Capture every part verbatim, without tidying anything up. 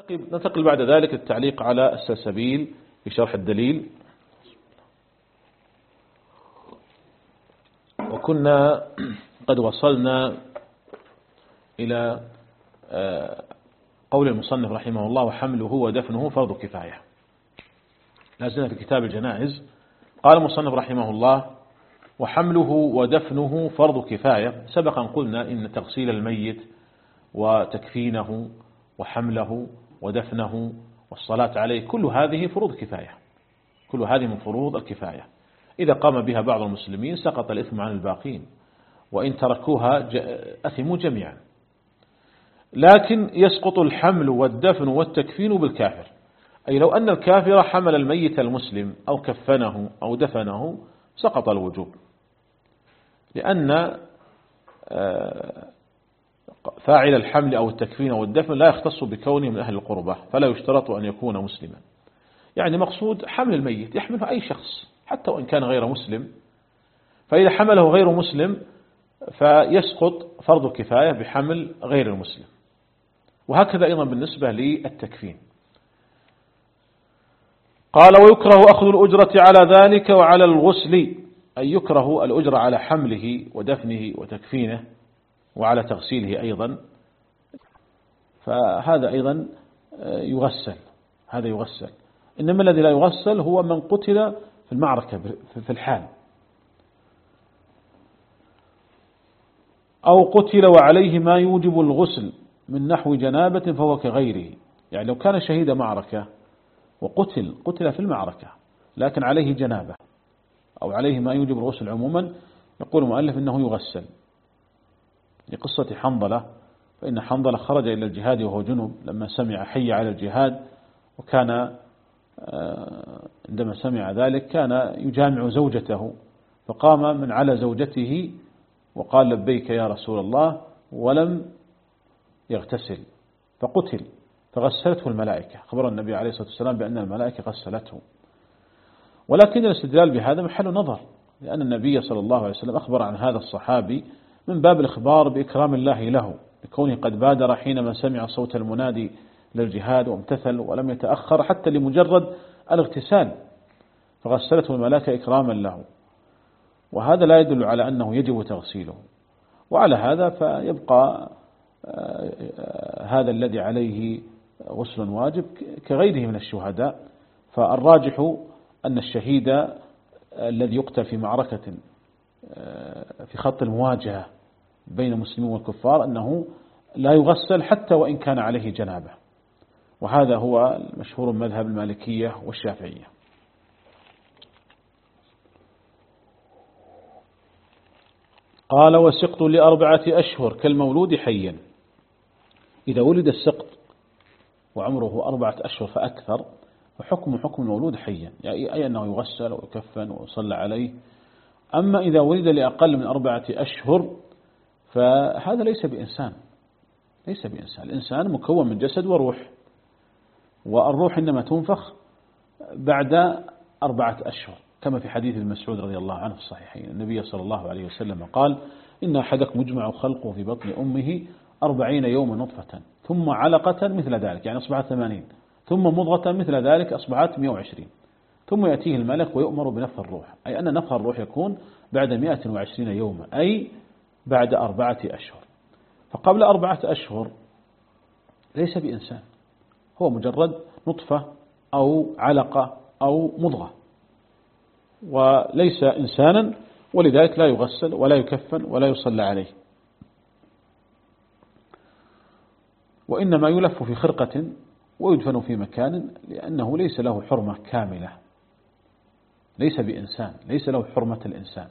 ننتقل بعد ذلك التعليق على السلسبيل في شرح الدليل. وكنا قد وصلنا إلى قول المصنف رحمه الله: وحمله ودفنه فرض كفاية. لازلنا في كتاب الجنائز. قال المصنف رحمه الله: وحمله ودفنه فرض كفاية. سبقا قلنا إن تغسيل الميت وتكفينه وحمله ودفنه والصلاة عليه كل هذه فروض كفاية، كل هذه من فروض الكفاية. إذا قام بها بعض المسلمين سقط الإثم عن الباقين، وإن تركوها أثموا جميعا. لكن يسقط الحمل والدفن والتكفين بالكافر، أي لو أن الكافر حمل الميت المسلم أو كفنه أو دفنه سقط الوجوب، لأن فاعل الحمل أو التكفين أو الدفن لا يختص بكونه من أهل القربة، فلا يشترط أن يكون مسلما. يعني مقصود حمل الميت يحمله أي شخص حتى وإن كان غير مسلم، فإذا حمله غير مسلم فيسقط فرض كفاية بحمل غير المسلم. وهكذا أيضا بالنسبة للتكفين. قال: ويكره أخذ الأجرة على ذلك وعلى الغسل، أي يكره الأجرة على حمله ودفنه وتكفينه وعلى تغسيله أيضا، فهذا أيضا يغسل، هذا يغسل. إنما الذي لا يغسل هو من قتل في المعركة في الحال، أو قتل وعليه ما يوجب الغسل من نحو جنابة فهو كغيره. يعني لو كان شهيد معركة وقتل قتل في المعركة لكن عليه جنابة أو عليه ما يوجب الغسل عموما، يقول المؤلف إنه يغسل. لقصة حنظلة، فإن حنظلة خرج إلى الجهاد وهو جنب لما سمع حي على الجهاد، وكان عندما سمع ذلك كان يجامع زوجته، فقام من على زوجته وقال: لبيك يا رسول الله، ولم يغتسل فقتل، فغسلته الملائكة. خبر النبي عليه الصلاة والسلام بأن الملائكة غسلته. ولكن الاستدلال بهذا محل نظر، لأن النبي صلى الله عليه وسلم أخبر عن هذا الصحابي من باب الإخبار بإكرام الله له، بكونه قد بادر حينما سمع صوت المنادي للجهاد وامتثل ولم يتأخر حتى لمجرد الاغتسال، فغسلته الملائكة إكراما له. وهذا لا يدل على أنه يجب تغسيله. وعلى هذا فيبقى هذا الذي عليه غسل واجب كغيره من الشهداء. فالراجح أن الشهيد الذي يقتل في معركة في خط المواجهة بين المسلمين والكفار أنه لا يغسل حتى وإن كان عليه جنابة، وهذا هو المشهور من مذهب المالكية والشافعية. قال: وسقط لأربعة أشهر كالمولود حيا. إذا ولد السقط وعمره أربعة أشهر فأكثر فحكم حكم المولود حيا، يعني أي أنه يغسل ويكفن ويصلى عليه. أما إذا ولد لأقل من أربعة أشهر فهذا ليس بإنسان، ليس بإنسان. الإنسان مكون من جسد وروح، والروح إنما تنفخ بعد أربعة أشهر، كما في حديث ابن مسعود رضي الله عنه في الصحيحين. النبي صلى الله عليه وسلم قال: إن أحدكم مجمع خلقه في بطن أمه أربعين يوما نطفة ثم علقة مثل ذلك، يعني أصبحت ثمانين، ثم مضغة مثل ذلك أصبحت مئة وعشرين، ثم يأتيه الملك ويؤمر بنفخ الروح، أي أن نفخ الروح يكون بعد مئة وعشرين يوما، أي بعد أربعة أشهر. فقبل أربعة أشهر ليس بإنسان، هو مجرد نطفة أو علقة أو مضغة، وليس إنسانا، ولذلك لا يغسل ولا يكفن ولا يصلى عليه، وإنما يلف في خرقة ويدفن في مكان، لأنه ليس له حرمة كاملة، ليس بإنسان، ليس له حرمة الإنسان.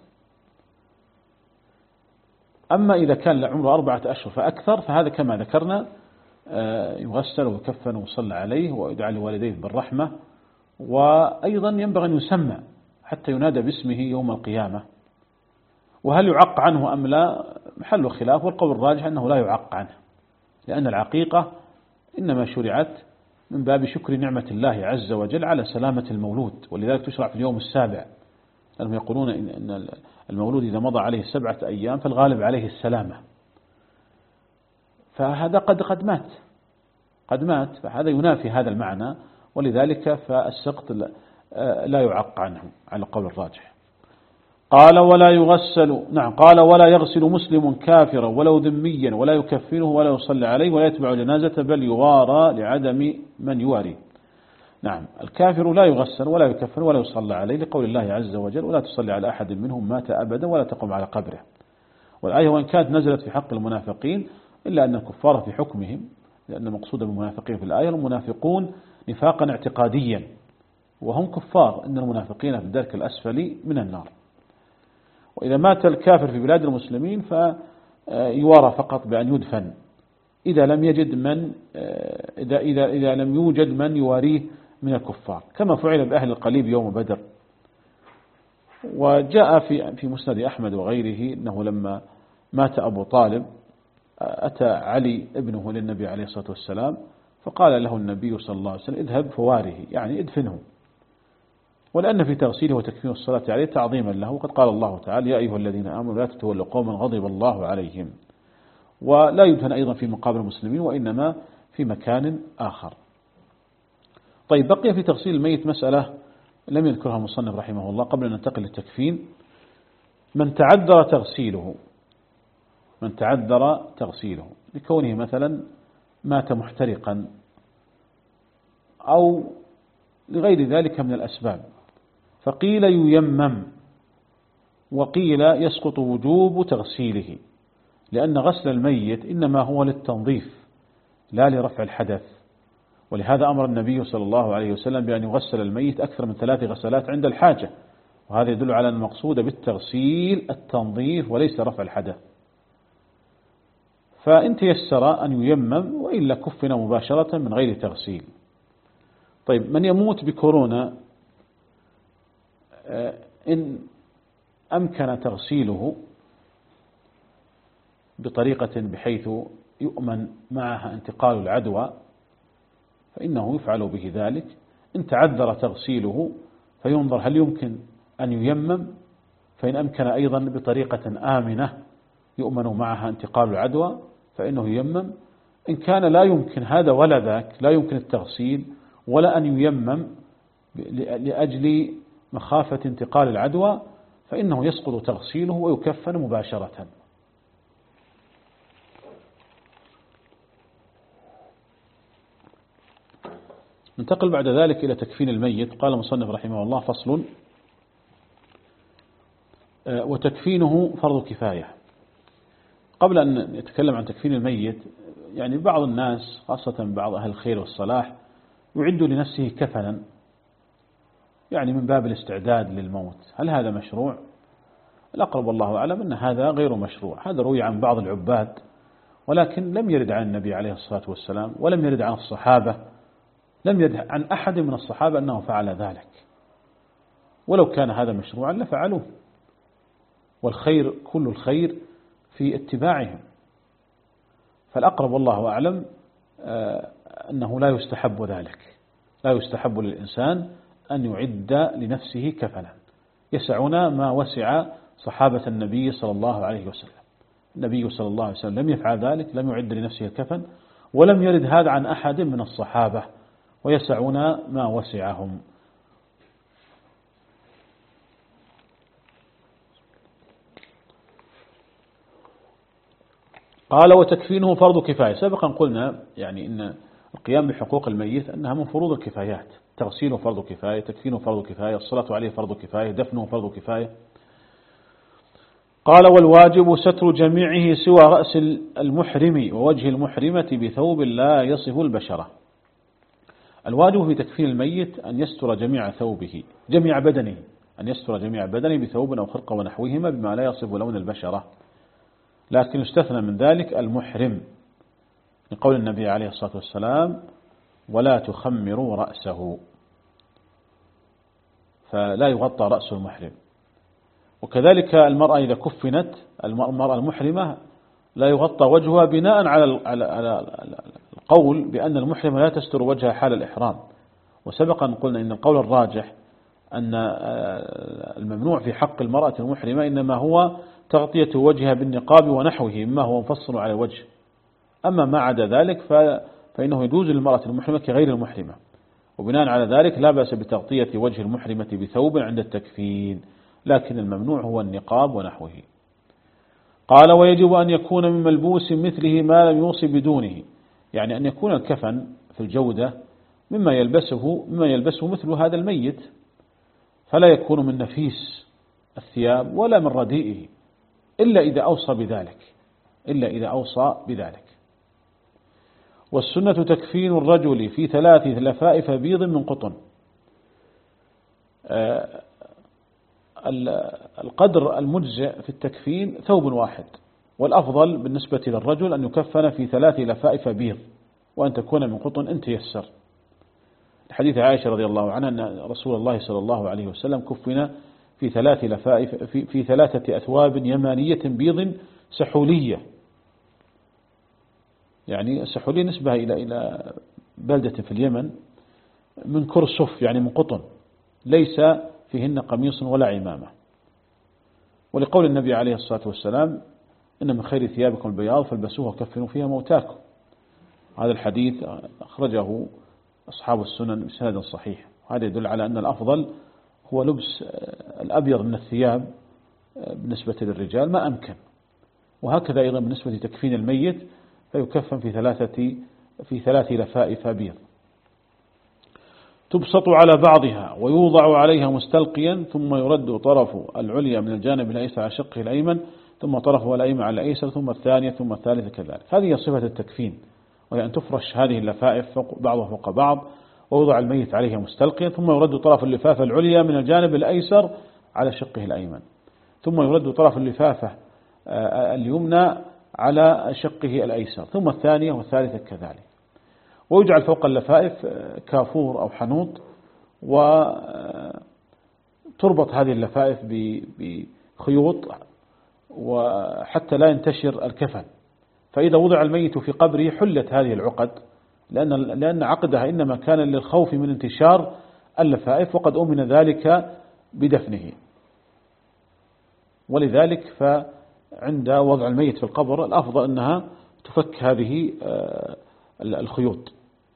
أما إذا كان عمره أربعة أشهر فأكثر فهذا كما ذكرنا يغسل ويكفن ويصلى عليه ويدعى لوالديه بالرحمة، وأيضا ينبغي أن يسمى حتى ينادى باسمه يوم القيامة. وهل يعق عنه أم لا محل خلاف، والقول الراجح أنه لا يعق عنه، لأن العقيقة إنما شرعت من باب شكر نعمة الله عز وجل على سلامة المولود، ولذلك تشرع في اليوم السابع، لأنهم يقولون إن المولود إذا مضى عليه سبعة أيام فالغالب عليه السلامة، فهذا قد قد مات قد مات، فهذا ينافي هذا المعنى، ولذلك فالسقط لا يعق عنه على قول الراجح. قال ولا يغسل نعم قال ولا يغسل مسلم كافرا ولو ذميا ولا يكفنه ولا يصلي عليه ولا يتبع جنازته بل يوارى لعدم من يواري. نعم الكافر لا يغسل ولا يكفن ولا يصلى عليه لقول الله عز وجل ولا تصلي على أحد منهم مات أبدا ولا تقم على قبره. والآية وإن كانت نزلت في حق المنافقين إلا أن الكفار في حكمهم، لأن المقصود بالمنافقين في الآية المنافقون نفاقا اعتقاديا وهم كفار، إن المنافقين في الدرك الأسفل من النار. وإذا مات الكافر في بلاد المسلمين فيوارى فقط بأن يدفن إذا لم يجد من إذا إذا إذا لم يوجد من يواريه من الكفار، كما فعل بأهل القليب يوم بدر. وجاء في في مسند أحمد وغيره أنه لما مات أبو طالب أتى علي ابنه للنبي عليه الصلاة والسلام فقال له النبي صلى الله عليه وسلم اذهب فواره، يعني ادفنه، ولأن في تغسيله وتكفينه الصلاة عليه تعظيما له، وقد قال الله تعالى يا أيها الذين آمنوا لا تتولوا قوما غضب الله عليهم. ولا يدفن أيضا في مقابر المسلمين وإنما في مكان آخر. طيب بقي في تغسيل الميت مسألة لم يذكرها المصنف رحمه الله قبل أن ننتقل للتكفين. من تعذر تغسيله من تعذر تغسيله لكونه مثلا مات محترقا أو لغير ذلك من الأسباب، فقيل ييمم وقيل يسقط وجوب تغسيله، لأن غسل الميت إنما هو للتنظيف لا لرفع الحدث. ولهذا أمر النبي صلى الله عليه وسلم بأن يغسل الميت أكثر من ثلاث غسلات عند الحاجة، وهذا يدل على أن المقصود بالتغسيل التنظيف وليس رفع الحدث. فإن تيسر أن ييمم وإلا كفن مباشرة من غير تغسيل. طيب من يموت بكورونا إن أمكن تغسيله بطريقة بحيث يؤمن معها انتقال العدوى فإنه يفعل به ذلك. إن تعذر تغسيله فينظر هل يمكن أن ييمم، فإن أمكن أيضا بطريقة آمنة يؤمن معها انتقال العدوى فإنه ييمم. إن كان لا يمكن هذا ولا ذاك، لا يمكن التغسيل ولا أن ييمم لأجل مخافة انتقال العدوى، فإنه يسقط تغسيله ويكفن مباشرة. ننتقل بعد ذلك إلى تكفين الميت. قال المصنف رحمه الله فصل وتكفينه فرض كفاية. قبل أن نتكلم عن تكفين الميت، يعني بعض الناس خاصة بعض أهل الخير والصلاح يعد لنفسه كفنا يعني من باب الاستعداد للموت. هل هذا مشروع؟ الأقرب والله أعلم أن هذا غير مشروع. هذا روي عن بعض العباد ولكن لم يرد عن النبي عليه الصلاة والسلام ولم يرد عن الصحابة، لم يرد عن أحد من الصحابة أنه فعل ذلك. ولو كان هذا مشروعا لفعلوه، والخير كل الخير في اتباعهم. فالأقرب والله أعلم أنه لا يستحب ذلك، لا يستحب للإنسان أن يعد لنفسه كفنا. يسعنا ما وسع صحابة النبي صلى الله عليه وسلم. النبي صلى الله عليه وسلم لم يفعل ذلك، لم يعد لنفسه الكفن، ولم يرد هذا عن أحد من الصحابة، ويسعنا ما وسعهم. قال وتكفينه فرض كفاية. سبقا قلنا يعني إن القيام بحقوق الميت أنها من فروض الكفايات، تغسيله فرض كفاية، تكفينه فرض كفاية، الصلاة عليه فرض كفاية، دفنه فرض كفاية. قال والواجب ستر جميعه سوى رأس المحرم ووجه المحرمة بثوب لا يصف البشرة. الواجب في تكفين الميت أن يستر جميع ثوبه جميع بدنه أن يستر جميع بدنه بثوب أو خرقة ونحوهما بما لا يصف لون البشرة، لكن يستثنى من ذلك المحرم لقول النبي عليه الصلاة والسلام ولا تخمروا رأسه، فلا يغطى رأس المحرم. وكذلك المرأة إذا كفنت، المرأة المحرمة لا يغطى وجهها بناء على القول بأن المحرمة لا تستر وجهها حال الإحرام. وسبقا قلنا إن القول الراجح أن الممنوع في حق المرأة المحرمة إنما هو تغطية وجهها بالنقاب ونحوه مما هو مفصل على الوجه. أما ما عدا ذلك فإنه يجوز للمرأة المحرمة كغير المحرمة، وبناء على ذلك لا بأس بتغطية وجه المحرمة بثوب عند التكفين، لكن الممنوع هو النقاب ونحوه. قال ويجب أن يكون من ملبوس مثله ما لم يوصي بدونه، يعني أن يكون الكفن في الجودة مما يلبسه مما يلبسه مثل هذا الميت، فلا يكون من نفيس الثياب ولا من رديئه، إلا إذا أوصى بذلك إلا إذا أوصى بذلك. والسنة تكفين الرجل في ثلاث لفائف بيض من قطن. القدر المجزئ في التكفين ثوب واحد، والأفضل بالنسبة للرجل أن يكفن في ثلاث لفائف بيض، وأن تكون من قطن إن تيسر. الحديث عائشة رضي الله عنها أن رسول الله صلى الله عليه وسلم كفن في ثلاث لفائف في, في ثلاثة أثواب يمانية بيض سحولية، يعني السحولية نسبة إلى إلى بلدة في اليمن من كرسف، يعني من قطن ليس فيهن قميص ولا عمامة. ولقول النبي عليه الصلاة والسلام إن من خير ثيابكم البياض فالبسوها وكفنوا فيها موتاكم. هذا الحديث أخرجه أصحاب السنن بسند صحيح، وهذا يدل على أن الأفضل هو لبس الأبيض من الثياب بالنسبة للرجال ما أمكن. وهكذا أيضا بالنسبة لتكفين الميت فيكفن في ثلاثة في ثلاث لفائف بيض تبسط على بعضها ويوضع عليها مستلقيا، ثم يرد طرف العليا من الجانب الأيسر على شقه الأيمن، ثم طرفه الأيمن على الأيسر، ثم الثانية، ثم الثالثة كذلك. هذه صفة التكفين، وهي أن تفرش هذه اللفائف فوق بعضها فوق بعض، ويوضع الميت عليها مستلقيا، ثم يرد طرف اللفافة العليا من الجانب الأيسر على شقه الأيمن، ثم يرد طرف اللفافة اليمنى على شقه الأيسر، ثم الثانية والثالثة كذلك. ويجعل فوق اللفائف كافور أو حنوط، وتربط هذه اللفائف بخيوط وحتى لا ينتشر الكفن. فإذا وضع الميت في قبره حلت هذه العقد، لأن لأن عقدها إنما كان للخوف من انتشار اللفائف، وقد أمن ذلك بدفنه. ولذلك فعند وضع الميت في القبر الأفضل أنها تفك هذه الخيوط.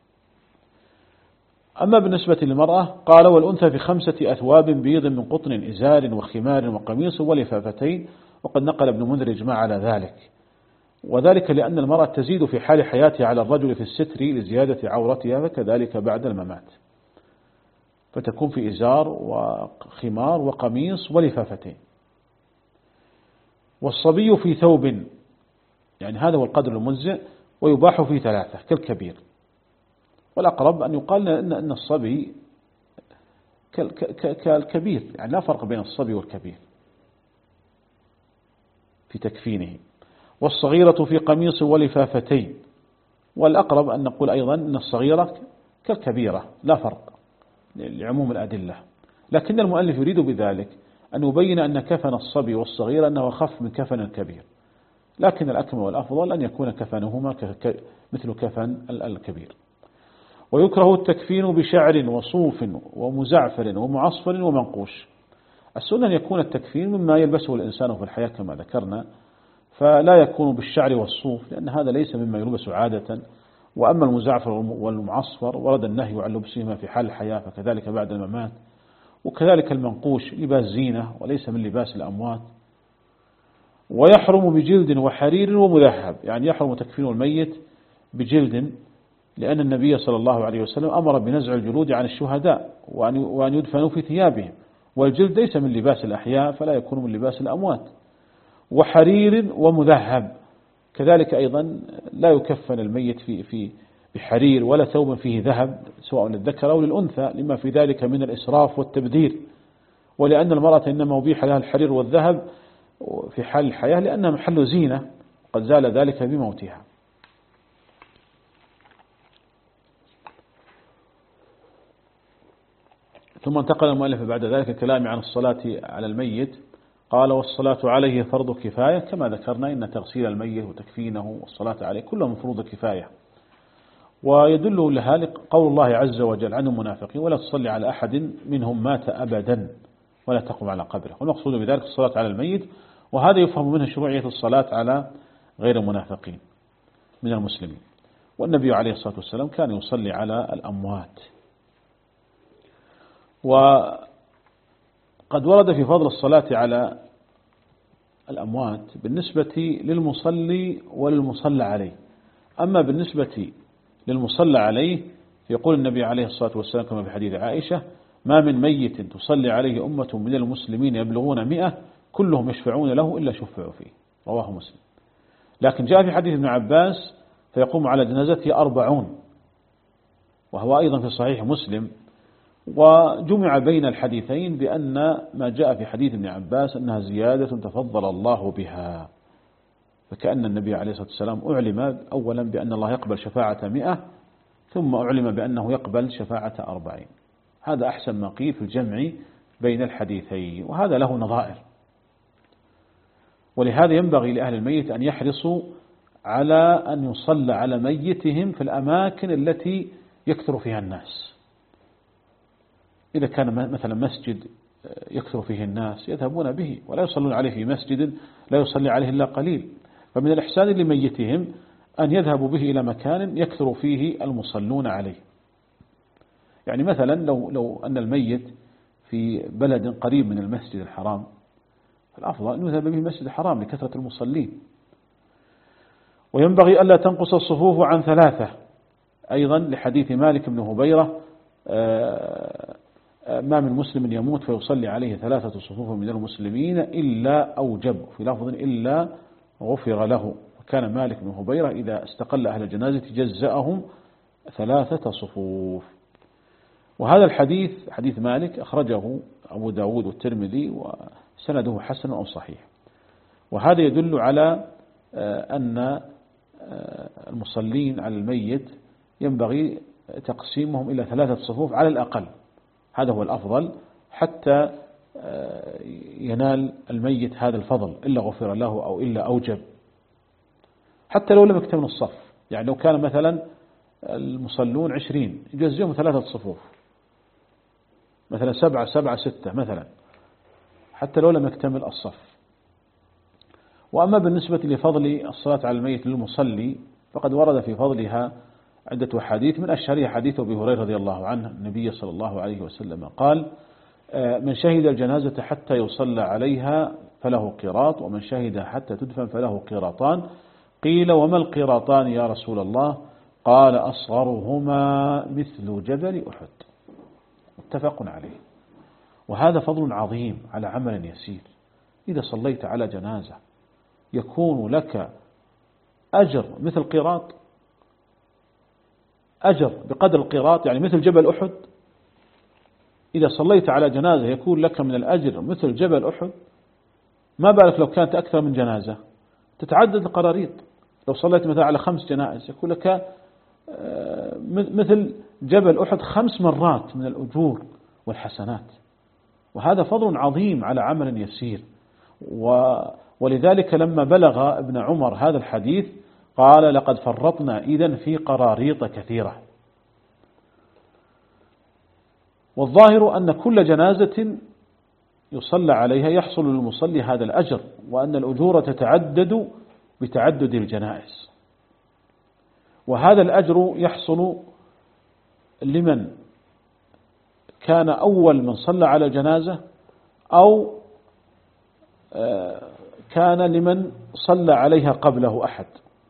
أما بالنسبة للمرأة قال والأنثى في خمسة أثواب بيض من قطن إزار وخمار وقميص ولفافتين، وقد نقل ابن منذر إجماع على ذلك، وذلك لأن المرأة تزيد في حال حياتها على الرجل في الستر لزيادة عورتها، فكذلك بعد الممات، فتكون في إزار وخمار وقميص ولفافتين. والصبي في ثوب، يعني هذا هو القدر المجزئ، ويباح في ثلاثة كالكبير. والأقرب أن يقال أن الصبي كالكبير، يعني لا فرق بين الصبي والكبير في تكفينه. والصغيرة في قميص ولفافتين. والأقرب أن نقول أيضا أن الصغيرة كالكبيرة لا فرق لعموم الأدلة، لكن المؤلف يريد بذلك أن يبين أن كفن الصبي والصغير أنه أخف من كفن الكبير، لكن الأكمل والأفضل أن يكون كفنهما مثل كفن الكبير. ويكره التكفين بشعر وصوف ومزعفر ومعصفر ومنقوش. السنة أن يكون التكفين مما يلبسه الإنسان في الحياة كما ذكرنا، فلا يكون بالشعر والصوف لأن هذا ليس مما يلبس عادة. وأما المزعفر والمعصفر ورد النهي عن لبسهما في حال الحياة، فكذلك بعد الممات. وكذلك المنقوش لباس زينة وليس من لباس الأموات. ويحرم بجلد وحرير ومذهب، يعني يحرم تكفين الميت بجلد، لأن النبي صلى الله عليه وسلم أمر بنزع الجلود عن الشهداء وأن يدفنوا في ثيابهم، والجلد ليس من لباس الأحياء فلا يكون من لباس الأموات. وحرير ومذهب كذلك أيضا لا يكفن الميت في في بحرير ولا ثوب فيه ذهب سواء للذكر أو للأنثى، لما في ذلك من الإسراف والتبذير، ولأن المرأة إنما أبيح لها الحرير والذهب في حال الحياة لأنها محل زينة، قد زال ذلك بموتها. ثم انتقل المؤلف بعد ذلك الكلام عن الصلاة على الميت. قال والصلاة عليه فرض كفاية، كما ذكرنا إن تغسيل الميت وتكفينه والصلاة عليه كلهم فروض كفاية. ويدل لها قول الله عز وجل عن المنافقين ولا تصلي على أحد منهم مات أبدا ولا تقم على قبره، والمقصود بذلك الصلاة على الميت، وهذا يفهم منه شروعية الصلاة على غير المنافقين من المسلمين. والنبي عليه الصلاة والسلام كان يصلي على الأموات. وقد ورد في فضل الصلاة على الأموات بالنسبة للمصلي وللمصلى عليه. أما بالنسبة للمصلى عليه يقول النبي عليه الصلاة والسلام كما في حديث عائشة: ما من ميت تصلي عليه أمة من المسلمين يبلغون مئة كلهم يشفعون له إلا شفعوا فيه، رواه مسلم. لكن جاء في حديث ابن عباس: فيقوم على جنازته أربعون، وهو أيضا في صحيح مسلم. وجمع بين الحديثين بأن ما جاء في حديث ابن عباس أنها زيادة تفضل الله بها، فكأن النبي عليه الصلاة والسلام أعلم أولا بأن الله يقبل شفاعة مئة، ثم أعلم بأنه يقبل شفاعة أربعين. هذا أحسن ما قيل في الجمع بين الحديثين، وهذا له نظائر. ولهذا ينبغي لأهل الميت أن يحرصوا على أن يصلى على ميتهم في الأماكن التي يكثر فيها الناس. إذا كان مثلا مسجد يكثر فيه الناس يذهبون به، ولا يصلون عليه في مسجد لا يصلي عليه إلا قليل. فمن الإحسان لميتهم أن يذهبوا به إلى مكان يكثر فيه المصلون عليه. يعني مثلا لو, لو أن الميت في بلد قريب من المسجد الحرام، الأفضل أن يذهب به المسجد الحرام لكثرة المصلين. وينبغي ألا تنقص الصفوف عن ثلاثة، أيضا لحديث مالك بن هبيرة: ما من مسلم يموت فيصلي عليه ثلاثة صفوف من المسلمين إلا أوجب، في لفظ إلا غفر له. وكان مالك بن هبيرة إذا استقل أهل الجنازة جزأهم ثلاثة صفوف. وهذا الحديث حديث مالك أخرجه أبو داود والترمذي وسنده حسن أو صحيح. وهذا يدل على أن المصلين على الميت ينبغي تقسيمهم إلى ثلاثة صفوف على الأقل، هذا هو الأفضل حتى ينال الميت هذا الفضل، إلا غفر له أو إلا أوجب، حتى لو لم يكتمل الصف. يعني لو كان مثلا المصلون عشرين يجزئهم ثلاثة صفوف، مثلا سبعة سبعة ستة مثلا، حتى لو لم يكتمل الصف. وأما بالنسبة لفضل الصلاة على الميت للمصلي فقد ورد في فضلها عدة حديث، من أشهرها حديث أبي هريرة رضي الله عنه النبي صلى الله عليه وسلم قال: من شهد الجنازة حتى يصلى عليها فله قيراط، ومن شهد حتى تدفن فله قيراطان. قيل: وما القيراطان يا رسول الله؟ قال: أصغرهما مثل جبل أحد. متفق عليه. وهذا فضل عظيم على عمل يسير. إذا صليت على جنازة يكون لك أجر مثل قيراط، أجر بقدر القيراط، يعني مثل جبل أحد. إذا صليت على جنازة يكون لك من الأجر مثل جبل أحد، ما بالك لو كانت أكثر من جنازة، تتعدد القراريط. لو صليت مثلا على خمس جنائز يكون لك مثل جبل أحد خمس مرات من الأجور والحسنات. وهذا فضل عظيم على عمل يسير. ولذلك لما بلغ ابن عمر هذا الحديث قال: لقد فرطنا إذن في قراريط كثيرة. والظاهر أن كل جنازة يصلى عليها يحصل للمصلي هذا الأجر، وأن الأجور تتعدد بتعدد الجنائز. وهذا الأجر يحصل لمن كان أول من صلى على الجنازة، أو كان لمن صلى عليها قبله أحد.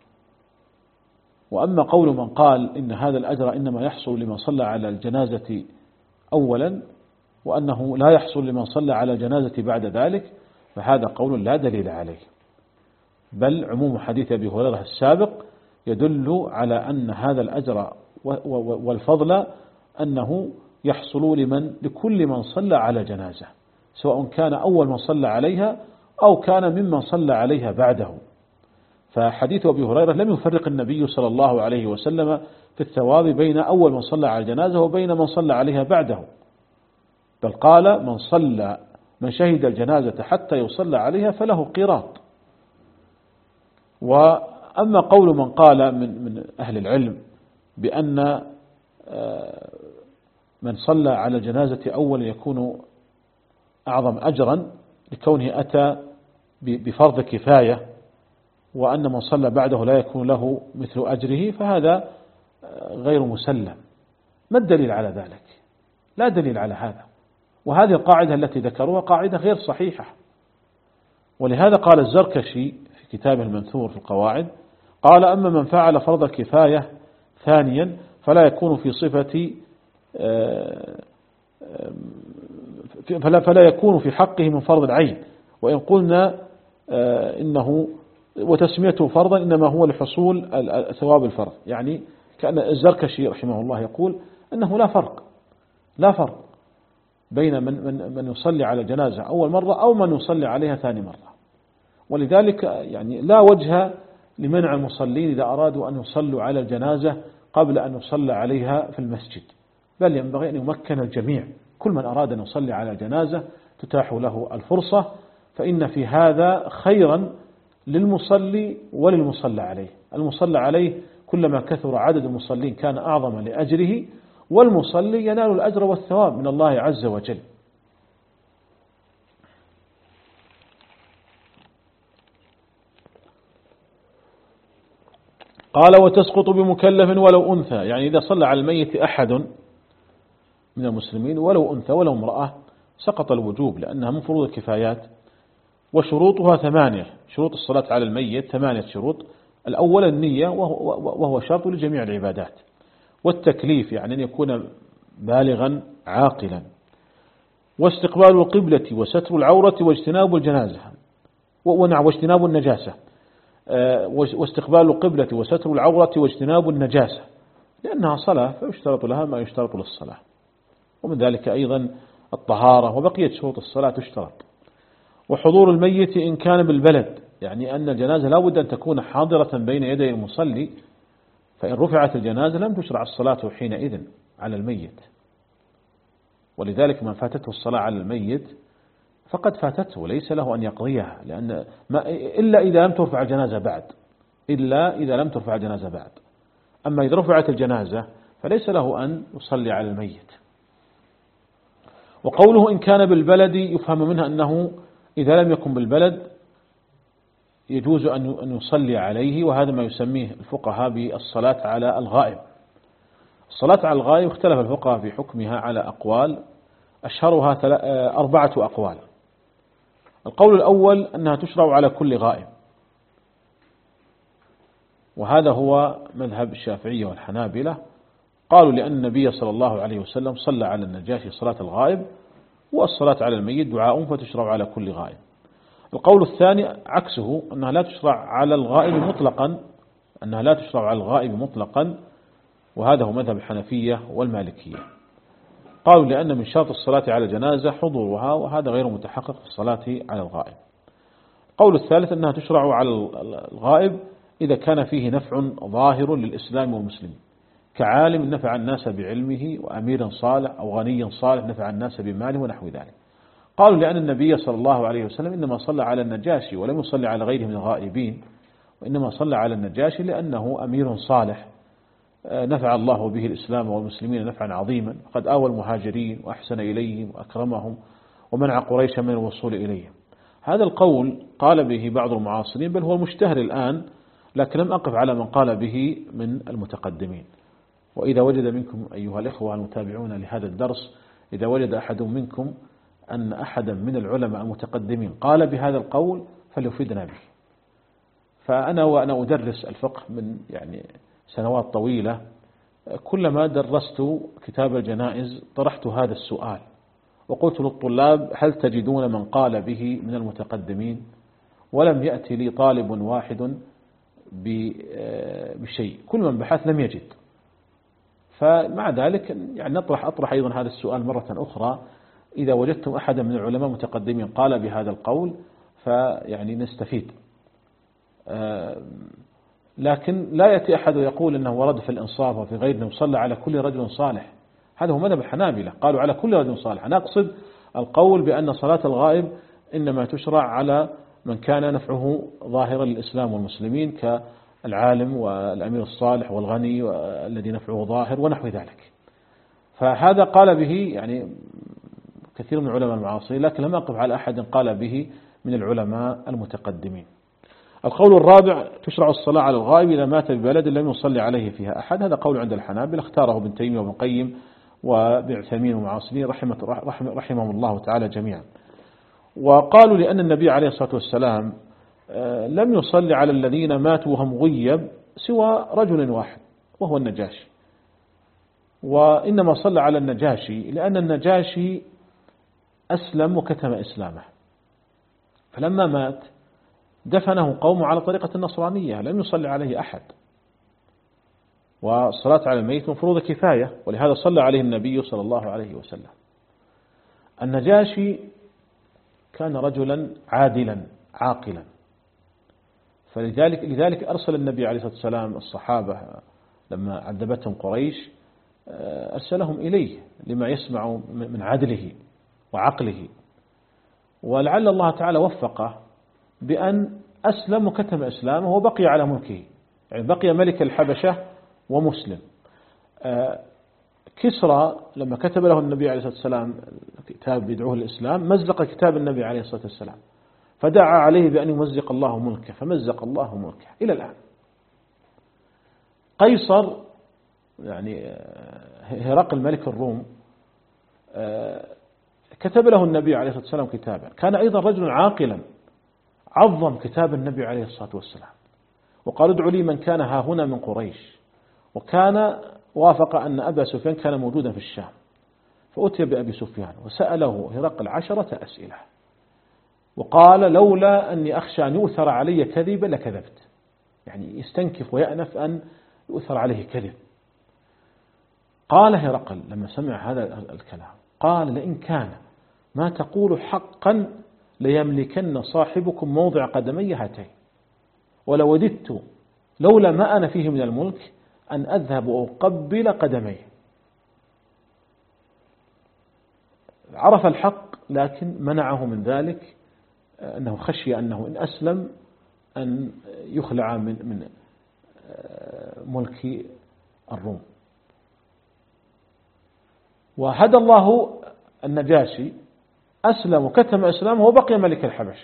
وأما قول من قال إن هذا الأجر إنما يحصل لمن صلى على الجنازة أولا، وأنه لا يحصل لمن صلى على الجنازة بعد ذلك، فهذا قول لا دليل عليه. بل عموم حديث أبي هريرة السابق يدل على أن هذا الأجر والفضل أنه يحصل لمن لكل من صلى على جنازة، سواء كان أول من صلى عليها أو كان ممن صلى عليها بعده. فحديث أبي هريرة لم يفرق النبي صلى الله عليه وسلم في الثواب بين أول من صلى على الجنازة وبين من صلى عليها بعده، بل قال: من صلى من شهد الجنازة حتى يصلى عليها فله قيراط. وأما قول من قال من من أهل العلم بأن من صلى على الجنازة أولا يكون أعظم أجرا لكونه أتى بفرض كفاية، وأن من صلى بعده لا يكون له مثل أجره، فهذا غير مسلم. ما الدليل على ذلك؟ لا دليل على هذا. وهذه القاعدة التي ذكروها قاعدة غير صحيحة. ولهذا قال الزركشي في كتابه المنثور في القواعد، قال: أما من فعل فرض الكفاية ثانيا فلا يكون في صفة فلا, فلا يكون في حقه من فرض العين، وإن قلنا إنه وتسميته فرضا إنما هو لحصول ثواب الفرض. يعني كأن الزركشي رحمه الله يقول أنه لا فرق لا فرق بين من, من, من يصلي على جنازة أول مرة أو من يصلي عليها ثاني مرة. ولذلك يعني لا وجه لمنع المصلين إذا أرادوا أن يصلوا على الجنازة قبل أن يصلى عليها في المسجد، بل ينبغي أن يمكن الجميع. كل من أراد أن يصلي على جنازة تتاح له الفرصة، فإن في هذا خيرا للمصلي وللمصلى عليه. المصلى عليه كلما كثر عدد المصلين كان أعظم لأجره، والمصلي ينال الأجر والثواب من الله عز وجل. قال: وتسقط بمكلف ولو أنثى، يعني إذا صلى على الميت أحد من المسلمين ولو أنثى ولو امرأة سقط الوجوب، لأنها من فروض الكفايات. وشروطها ثمانية، شروط الصلاة على الميت ثمانية شروط. الأول النية، وهو شرط لجميع العبادات. والتكليف، يعني أن يكون بالغا عاقلا. واستقبال القبلة وستر العورة واجتناب الجنازة واجتناب النجاسة. واستقبال القبلة وستر العورة واجتناب النجاسة، لأنها صلاة فيشترط لها ما يشترط للصلاة. ومن ذلك أيضا الطهارة، وبقية شروط الصلاة تشترط. وحضور الميت إن كان بالبلد، يعني أن الجنازة لا بد أن تكون حاضرة بين يدي المصلي، فإن رفعت الجنازة لم تشرع الصلاة حينئذ على الميت. ولذلك من فاتته الصلاة على الميت فقد فاتته، وليس له أن يقضيها، لأن ما إلا إذا لم ترفع الجنازة بعد إلا إذا لم ترفع الجنازة بعد أما إذا رفعت الجنازة فليس له أن يصلي على الميت. وقوله إن كان بالبلد يفهم منها أنه إذا لم يكن بالبلد يجوز أن يصلي عليه، وهذا ما يسميه الفقهاء بالصلاة على الغائب. الصلاة على الغائب اختلف الفقهاء في حكمها على أقوال، أشهرها أربعة أقوال. القول الأول أنها تشرع على كل غائب، وهذا هو مذهب الشافعية والحنابلة. قالوا لأن النبي صلى الله عليه وسلم صلى على النجاشي صلاة الغائب، والصلاة على الميت دعاء فتشرع على كل غائب. القول الثاني عكسه، أنها لا تشرع على الغائب مطلقا أنها لا تشرع على الغائب مطلقا وهذا هو مذهب الحنفية والمالكية. قالوا لأن من شرط الصلاة على الجنازة حضورها، وهذا غير متحقق في الصلاة على الغائب. القول الثالث أنها تشرع على الغائب إذا كان فيه نفع ظاهر للإسلام والمسلمين، كعالم نفع الناس بعلمه، وأمير صالح أو غني صالح نفع الناس بماله ونحو ذلك. قالوا لأن النبي صلى الله عليه وسلم إنما صلى على النجاشي ولم يصلي على غيره من الغائبين، وإنما صلى على النجاشي لأنه أمير صالح نفع الله به الإسلام والمسلمين نفعا عظيما، قد آوى المهاجرين وأحسن إليهم وأكرمهم ومنع قريشا من الوصول إليهم. هذا القول قال به بعض المعاصرين، بل هو المشتهر الآن، لكن لم أقف على من قال به من المتقدمين. وإذا وجد منكم أيها الإخوة المتابعون لهذا الدرس، إذا وجد أحد منكم أن أحدا من العلماء المتقدمين قال بهذا القول فليفيدنا به. فأنا وأنا أدرس الفقه من يعني سنوات طويلة، كلما درست كتاب الجنائز طرحت هذا السؤال وقلت للطلاب: هل تجدون من قال به من المتقدمين؟ ولم يأتي لي طالب واحد بشيء، كل من بحث لم يجد. فمع ذلك يعني نطرح أطرح أيضا هذا السؤال مرة أخرى: إذا وجدتم أحدا من العلماء المتقدمين قال بهذا القول فيعني نستفيد. لكن لا يأتي أحد يقول أنه ورد في الإنصاف وفي غيره يصلى على كل رجل صالح. هذا هو مذهب الحنابلة، قالوا على كل رجل صالح. نقصد القول بأن صلاة الغائب إنما تشرع على من كان نفعه ظاهرا للإسلام والمسلمين، كالعالم والأمير الصالح والغني والذي نفعه ظاهر ونحو ذلك. فهذا قال به يعني كثير من العلماء المعاصرين، لكن لم أقف على أحد قال به من العلماء المتقدمين. القول الرابع تشرع الصلاة على الغائب إذا مات ببلد لم يصلي عليه فيها أحد. هذا قول عند الحنابلة اختاره ابن تيمية وابن القيم وابن عثيمين ومعاصرين رحمه رحمهم الله تعالى جميعا. وقالوا لأن النبي عليه الصلاة والسلام لم يصلي على الذين ماتوا وهم غيب سوى رجل واحد وهو النجاشي، وإنما صلى على النجاشي لأن النجاشي أسلم وكتم إسلامه، فلما مات دفنه قومه على طريقة النصرانية لم يصلي عليه أحد، والصلاة على الميت مفروض كفاية، ولهذا صلى عليه النبي صلى الله عليه وسلم. النجاشي كان رجلا عادلا عاقلا، فلذلك لذلك أرسل النبي عليه الصلاة والسلام الصحابة لما عذبتهم قريش أرسلهم إليه لما يسمع من عدله وعقله، ولعل الله تعالى وفقه بأن أسلم وكتم إسلامه وبقي على ملكه، يعني بقي ملك الحبشة ومسلم. كسرى لما كتب له النبي عليه الصلاة والسلام كتاب يدعوه الإسلام مزق كتاب النبي عليه الصلاة والسلام، فدعا عليه بأن يمزق الله ملكه فمزق الله ملكه إلى الآن. قيصر يعني هرقل ملك الروم كتب له النبي عليه الصلاة والسلام كتابا، كان أيضا رجل عاقلا عظم كتاب النبي عليه الصلاة والسلام، وقال ادعوا لي من كان ها هنا من قريش، وكان وافق أن أبا سفيان كان موجودا في الشام، فأتي بأبي سفيان وسأله هرقل عشرة أسئلة، وقال لولا أني أخشى أن يؤثر علي كذبا لكذبت، يعني يستنكف ويأنف أن يؤثر عليه كذب. قال هرقل لما سمع هذا الكلام قال لئن كان ما تقول حقا ليملكن صاحبكم موضع قدمي هاتين، ولوددت لولا ما أنا فيه من الملك أن أذهب وأقبل قدميه. عرف الحق لكن منعه من ذلك أنه خشي أنه إن أسلم أن يخلع من من ملك الروم. وهدى الله النجاشي أسلم وكتم إسلامه وبقي ملك الحبشة.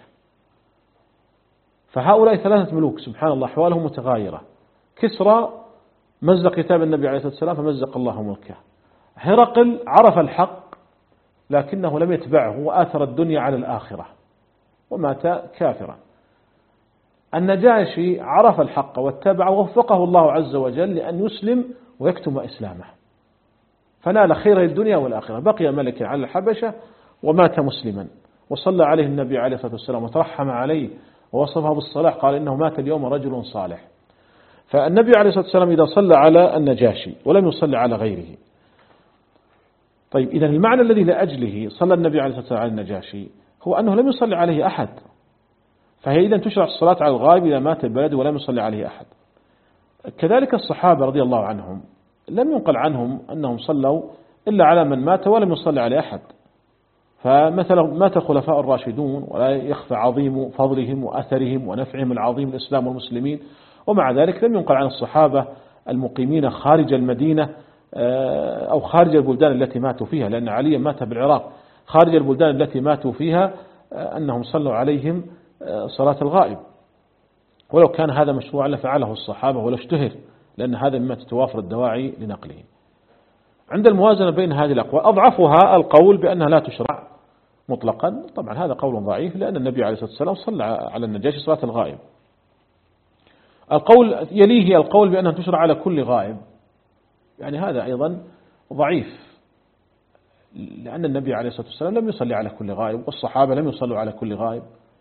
فهؤلاء ثلاثة ملوك سبحان الله أحوالهم متغايرة. كسرى مزق كتاب النبي عليه الصلاة والسلام فمزق الله ملكه. هرقل عرف الحق لكنه لم يتبعه وآثر الدنيا على الآخرة ومات كافرا. النجاشي عرف الحق واتبعه ووفقه الله عز وجل لأن يسلم ويكتم إسلامه، فنال خير الدنيا والآخرة، بقي ملكا على الحبشة ومات مسلما، وصلى عليه النبي عليه الصلاة والسلام وترحم عليه ووصفه بالصلاح، قال إنه مات اليوم رجل صالح. فالنبي عليه الصلاة والسلام إذا صلى على النجاشي ولم يصلي على غيره. طيب إذا المعنى الذي لأجله صلى النبي عليه الصلاة والسلام على النجاشي هو أنه لم يصلي عليه أحد، فهي إذن تشرع الصلاة على الغائب إذا مات البلد ولم يصلي عليه أحد. كذلك الصحابة رضي الله عنهم لم ينقل عنهم أنهم صلوا إلا على من مات ولم يصلي عليه أحد، فمثلا مات الخلفاء الراشدون ولا يخفى عظيم فضلهم وأثرهم ونفعهم العظيم الإسلام والمسلمين، ومع ذلك لم ينقل عن الصحابة المقيمين خارج المدينة أو خارج البلدان التي ماتوا فيها، لأن عليا مات بالعراق، خارج البلدان التي ماتوا فيها أنهم صلوا عليهم صلاة الغائب، ولو كان هذا مشروعا لفعله الصحابة ولا اشتهر، لأن هذا مما تتوافر الدواعي لنقله. عند الموازنة بين هذه الأقوال أضعفها القول بأنها لا تشرع مطلقا، طبعا هذا قول ضعيف لأن النبي عليه الصلاة والسلام صلى على النجاشي صلاة الغائب. القول يليه القول بأنها تشرع على كل غائب، يعني هذا أيضا ضعيف، لأن النبي عليه الصلاة والسلام لم يصلي على كل غائب والصحابة لم يصلوا على كل غائب.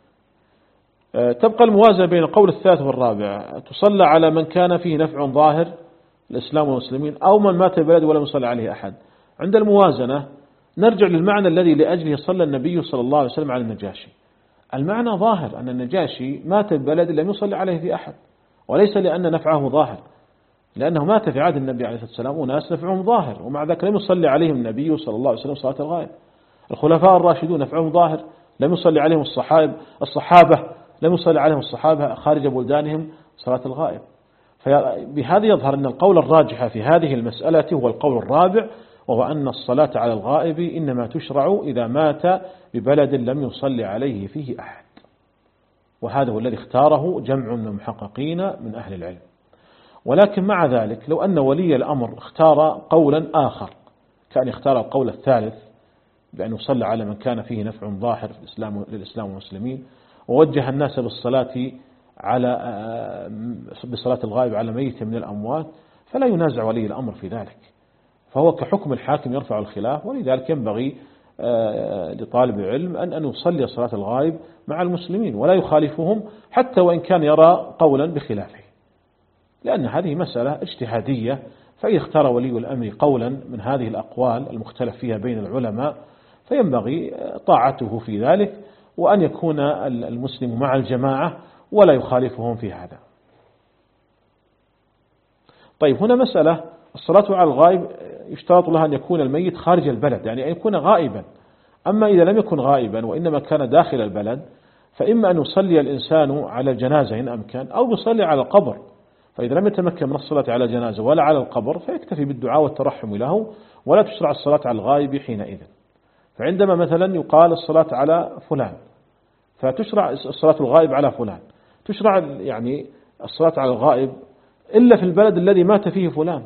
تبقى الموازنة بين القول الثالث والرابع، تصلى على من كان فيه نفع ظاهر الإسلام والمسلمين أو من مات البلد ولم يصلي عليه أحد. عند الموازنة نرجع للمعنى الذي لأجله صلى النبي صلى الله عليه وسلم على النجاشي. المعنى ظاهر أن النجاشي مات البلد لم يصلي عليه في أحد، وليس لأن نفعه ظاهر، لأنه مات في عهد النبي عليه الصلاة والسلام وناس نفعهم ظاهر، ومع ذلك لم يصلي عليهم النبي صلى الله عليه وسلم صلاة الغائب. الخلفاء الراشدون نفعهم ظاهر لم يصلي عليهم الصحابة الصحابة لم يصلي عليهم الصحابة خارج بلدانهم صلاة الغائب. فبهذا يظهر أن القول الراجح في هذه المسألة هو القول الرابع، وهو أن الصلاة على الغائب إنما تشرع إذا مات ببلد لم يصلي عليه فيه أحد. وهذا هو الذي اختاره جمع من المحققين من أهل العلم. ولكن مع ذلك لو أن ولي الأمر اختار قولا آخر، كان يختار القول الثالث بأن يصلى على من كان فيه نفع ظاهر للإسلام والمسلمين، ووجه الناس بالصلاة على بصلاة الغائب على ميت من الأموات، فلا ينازع ولي الأمر في ذلك، فهو كحكم الحاكم يرفع الخلاف. ولذلك ينبغي لطالب العلم أن أن يصلي صلاة الغائب مع المسلمين ولا يخالفهم حتى وإن كان يرى قولا بخلافه، لأن هذه مسألة اجتهادية. فإذا اختار ولي الأمر قولا من هذه الأقوال المختلف فيها بين العلماء فينبغي طاعته في ذلك، وأن يكون المسلم مع الجماعة ولا يخالفهم في هذا. طيب، هنا مسألة الصلاة على الغائب يشترط لها أن يكون الميت خارج البلد، يعني أن يكون غائبا. أما إذا لم يكن غائبا وإنما كان داخل البلد، فإما أن يصلي الإنسان على الجنازة إن أمكن، أو يصلي على القبر. فإذا لم يتمكن من الصلاة على الجنازة ولا على القبر فيكتفي بالدعاء والترحم له، ولا تشرع الصلاة على الغائب حينئذ. فعندما مثلا يقال الصلاة على فلان فتشرع الصلاة الغائب على فلان، تشرع يعني الصلاة على الغائب إلا في البلد الذي مات فيه فلان،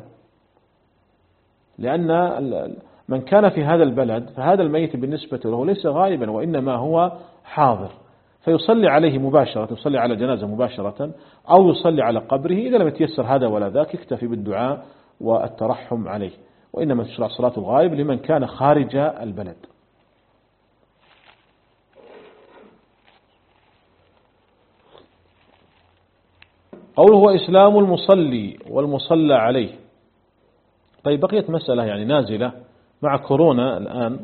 لأن من كان في هذا البلد فهذا الميت بالنسبة له ليس غائبا وإنما هو حاضر، فيصلي عليه مباشرة، يصلي على جنازة مباشرة أو يصلي على قبره. إذا لم يتيسر هذا ولا ذاك يكتفي بالدعاء والترحم عليه، وإنما تشرع صلاة الغائب لمن كان خارج البلد. قوله وإسلام المصلي والمصلى عليه. طيب، بقيت مسألة يعني نازلة مع كورونا الآن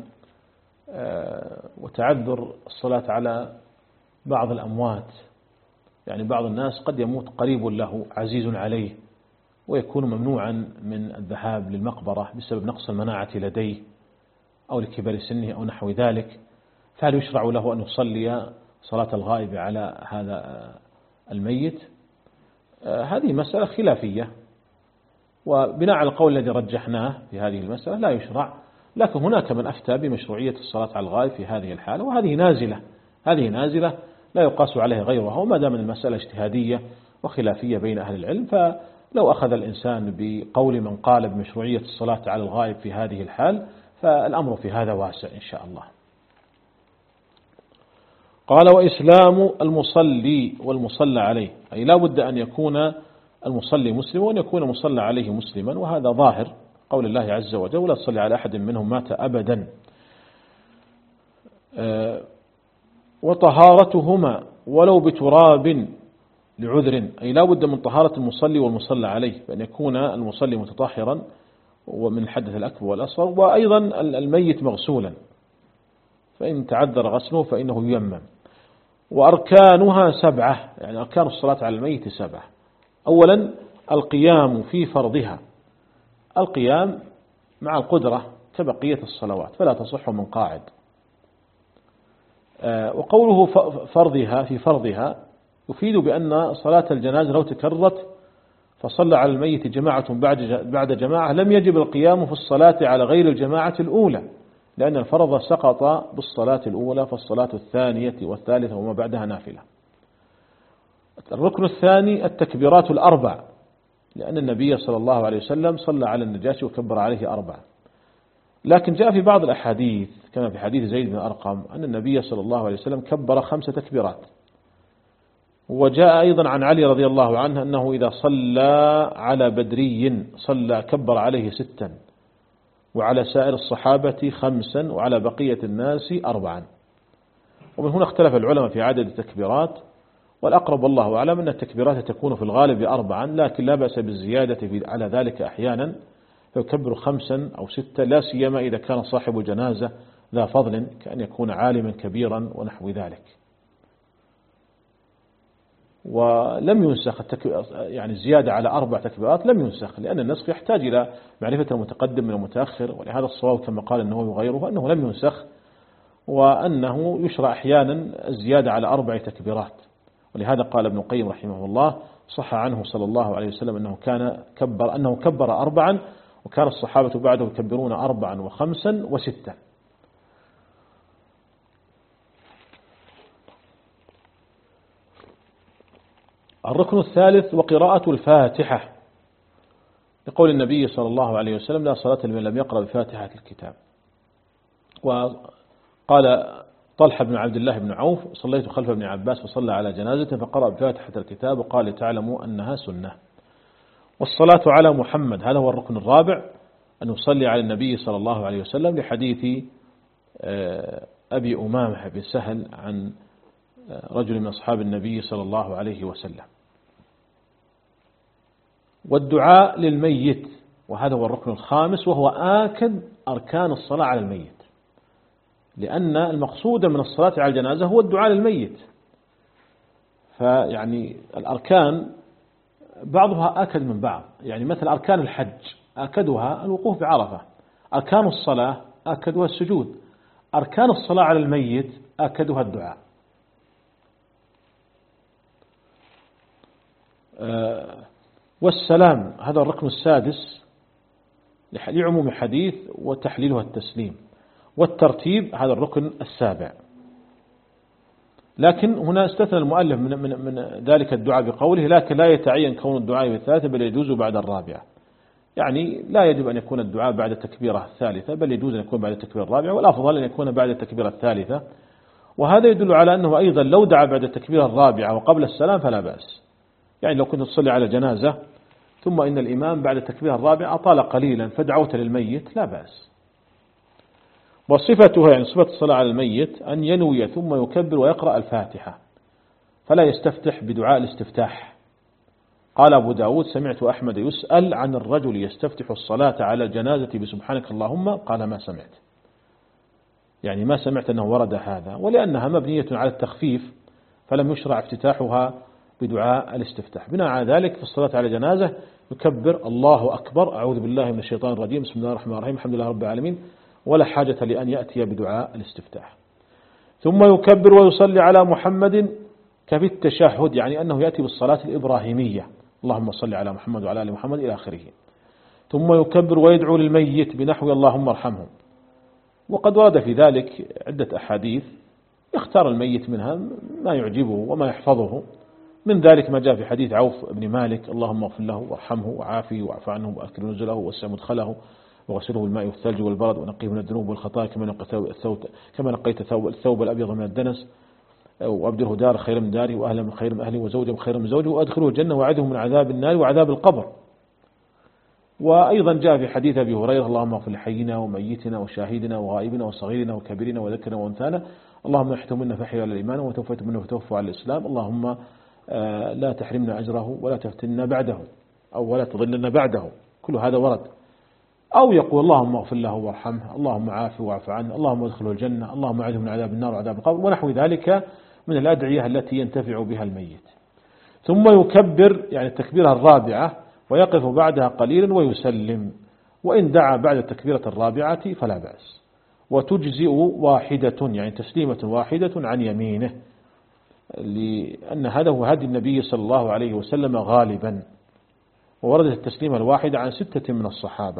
وتعذر الصلاة على بعض الأموات، يعني بعض الناس قد يموت قريب له عزيز عليه ويكون ممنوعا من الذهاب للمقبرة بسبب نقص المناعة لديه أو لكبر سنه أو نحو ذلك، فهل يشرع له أن يصلي صلاة الغائب على هذا الميت؟ هذه مسألة خلافية، وبناء على القول الذي رجحناه في هذه المسألة لا يشرع. لكن هناك من أفتى بمشروعية الصلاة على الغائب في هذه الحالة، وهذه نازلة هذه نازلة لا يقاس عليها غيرها. وما دام المسألة اجتهادية وخلافية بين أهل العلم، فلو أخذ الإنسان بقول من قال بمشروعية الصلاة على الغائب في هذه الحال فالأمر في هذا واسع إن شاء الله. قال وإسلام المصلي والمصلى عليه، أي لا بد أن يكون المصلي مسلم وأن يكون المصلى عليه مسلما، وهذا ظاهر قول الله عز وجل ولا تصلي على أحد منهم مات أبدا. وطهارتهما ولو بتراب لعذر، أي لا بد من طهارة المصلي والمصلى عليه، بأن يكون المصلي متطهرا ومن الحدث الأكبر والأصغر، وأيضا الميت مغسولا، فإن تعذر غسله فإنه ييمم. وأركانها سبعة، يعني أركان الصلاة على الميت سبعة. أولا القيام في فرضها، القيام مع القدرة كبقية الصلوات فلا تصح من قاعد. وقوله فرضها في فرضها يفيد بأن صلاة الجنازة لو تكررت فصلى على الميت جماعة بعد جماعة لم يجب القيام في الصلاة على غير الجماعة الأولى، لأن الفرض سقط بالصلاة الأولى، فالصلاة الثانية والثالثة وما بعدها نافلة. الركن الثاني التكبيرات الأربع، لأن النبي صلى الله عليه وسلم صلى على النجاشي وكبر عليه أربع. لكن جاء في بعض الأحاديث كما في حديث زيد بن أرقم أن النبي صلى الله عليه وسلم كبر خمس تكبيرات. وجاء أيضا عن علي رضي الله عنه أنه إذا صلى على بدري صلى كبر عليه ستا، وعلى سائر الصحابة خمسا، وعلى بقية الناس أربعا. ومن هنا اختلف العلماء في عدد التكبيرات، والأقرب والله أعلم أن التكبيرات تكون في الغالب أربعا، لكن لا بأس بالزيادة على ذلك أحيانا، فيكبر خمسا أو ستا، لا سيما إذا كان صاحب جنازة ذا فضل كأن يكون عالما كبيرا ونحو ذلك. ولم ينسخ يعني الزيادة على أربع تكبيرات لم ينسخ، لأن النسخ يحتاج إلى معرفة المتقدم من المتأخر، ولهذا الصواب كما قال النووي وغيره أنه لم ينسخ، وأنه يشرع أحيانا الزيادة على أربع تكبيرات. ولهذا قال ابن القيم رحمه الله صح عنه صلى الله عليه وسلم أنه كان كبر أنه كبر أربعا، وكان الصحابة بعده يكبرون أربعا وخمسا وستا. الركن الثالث وقراءة الفاتحة، لقول النبي صلى الله عليه وسلم: لا صلاة لمن لم يقرأ بفاتحة الكتاب. وقال طلحة بن عبد الله بن عوف: صليت خلف ابن عباس فصلى على جنازة فقرأ بفاتحة الكتاب وقال: تعلموا أنها سنة. والصلاة على محمد، هذا هو الركن الرابع، أن يصلي على النبي صلى الله عليه وسلم، لحديث أبي أمامة بن سهل عن رجل من أصحاب النبي صلى الله عليه وسلم. والدعاء للميت، وهذا هو الركن الخامس، وهو آكد أركان الصلاة على الميت، لأن المقصود من الصلاة على الجنازة هو الدعاء للميت. فيعني الأركان بعضها آكد من بعض، يعني مثل أركان الحج آكدها الوقوف بعرفة، أركان الصلاة آكدها السجود، أركان الصلاة على الميت آكدها الدعاء. والسلام، هذا الركن السادس لعموم حديث وتحليلها التسليم. والترتيب، هذا الركن السابع. لكن هنا استثنى المؤلف من, من, من ذلك الدعاء بقوله: لكن لا يتعين كون الدعاء بالثالثة بل يجوز بعد الرابعة. يعني لا يجب أن يكون الدعاء بعد التكبيرة الثالثة، بل يجوز أن يكون بعد التكبيرة الرابعة، والأفضل أن يكون بعد التكبيرة الثالثة. وهذا يدل على أنه أيضا لو دعا بعد التكبيرة الرابعة وقبل السلام فلا بأس. يعني لو كنت تصلي على جنازة ثم إن الإمام بعد التكبيرة الرابعة أطال قليلا فدعوت للميت، لا بأس. وصفتها، يعني صفة الصلاة على الميت، أن ينوي ثم يكبر ويقرأ الفاتحة، فلا يستفتح بدعاء الاستفتاح. قال أبو داود: سمعت أحمد يسأل عن الرجل يستفتح الصلاة على الجنازة بسبحانك اللهم، قال: ما سمعت. يعني ما سمعت أنه ورد هذا، ولأنها مبنية على التخفيف فلم يشرع افتتاحها بدعاء الاستفتاح. بناء على ذلك في الصلاة على جنازة يكبر: الله أكبر، أعوذ بالله من الشيطان الرجيم، بسم الله الرحمن الرحيم، الحمد لله رب العالمين، ولا حاجة لأن يأتي بدعاء الاستفتاح. ثم يكبر ويصلي على محمد كفي التشهد، يعني أنه يأتي بالصلاة الإبراهيمية: اللهم صل على محمد وعلى آل محمد إلى آخره. ثم يكبر ويدعو للميت بنحو اللهم ارحمه. وقد ورد في ذلك عدة أحاديث يختار الميت منها ما يعجبه وما يحفظه، من ذلك ما جاء في حديث عوف بن مالك: اللهم اغفر له وارحمه وعافيه واعف عنه وأكرم نزله ووسع مدخله وغسله بالماء والثلج والبرد ونقيه من الذنوب والخطايا كما نقيت الثوب كما نقيت الثوب, الثوب الأبيض من الدنس، وأبدله دار خير من داري وأهلا من خير من أهلي وزوجا خير من زوجي وأدخله الجنة وأعذه من عذاب النار وعذاب القبر. وأيضا جاء في حديث أبي هريرة: اللهم اغفر لحينا وميتنا وشاهدنا وغائبنا وصغيرنا وكبيرنا وذكرنا وأنثانا، اللهم احتم منا فحي على الإيمان وتوفيت منا فتوفى على الإسلام، اللهم لا تحرمنا أجره ولا تفتنا بعده أو ولا تضلنا بعده. كل هذا ورد. أو يقول: اللهم اغفر له وارحمه، اللهم عافه واعف عنه، اللهم ادخله الجنة، اللهم اعذه من عذاب النار وعذاب القبر، ونحو ذلك من الأدعية التي ينتفع بها الميت. ثم يكبر، يعني التكبيرة الرابعة، ويقف بعدها قليلا ويسلم، وإن دعا بعد التكبيرة الرابعة فلا بأس. وتجزئ واحدة، يعني تسليمة واحدة عن يمينه، لأن هذا هو هدي النبي صلى الله عليه وسلم غالبا. ووردت التسليمة الواحدة عن ستة من الصحابة.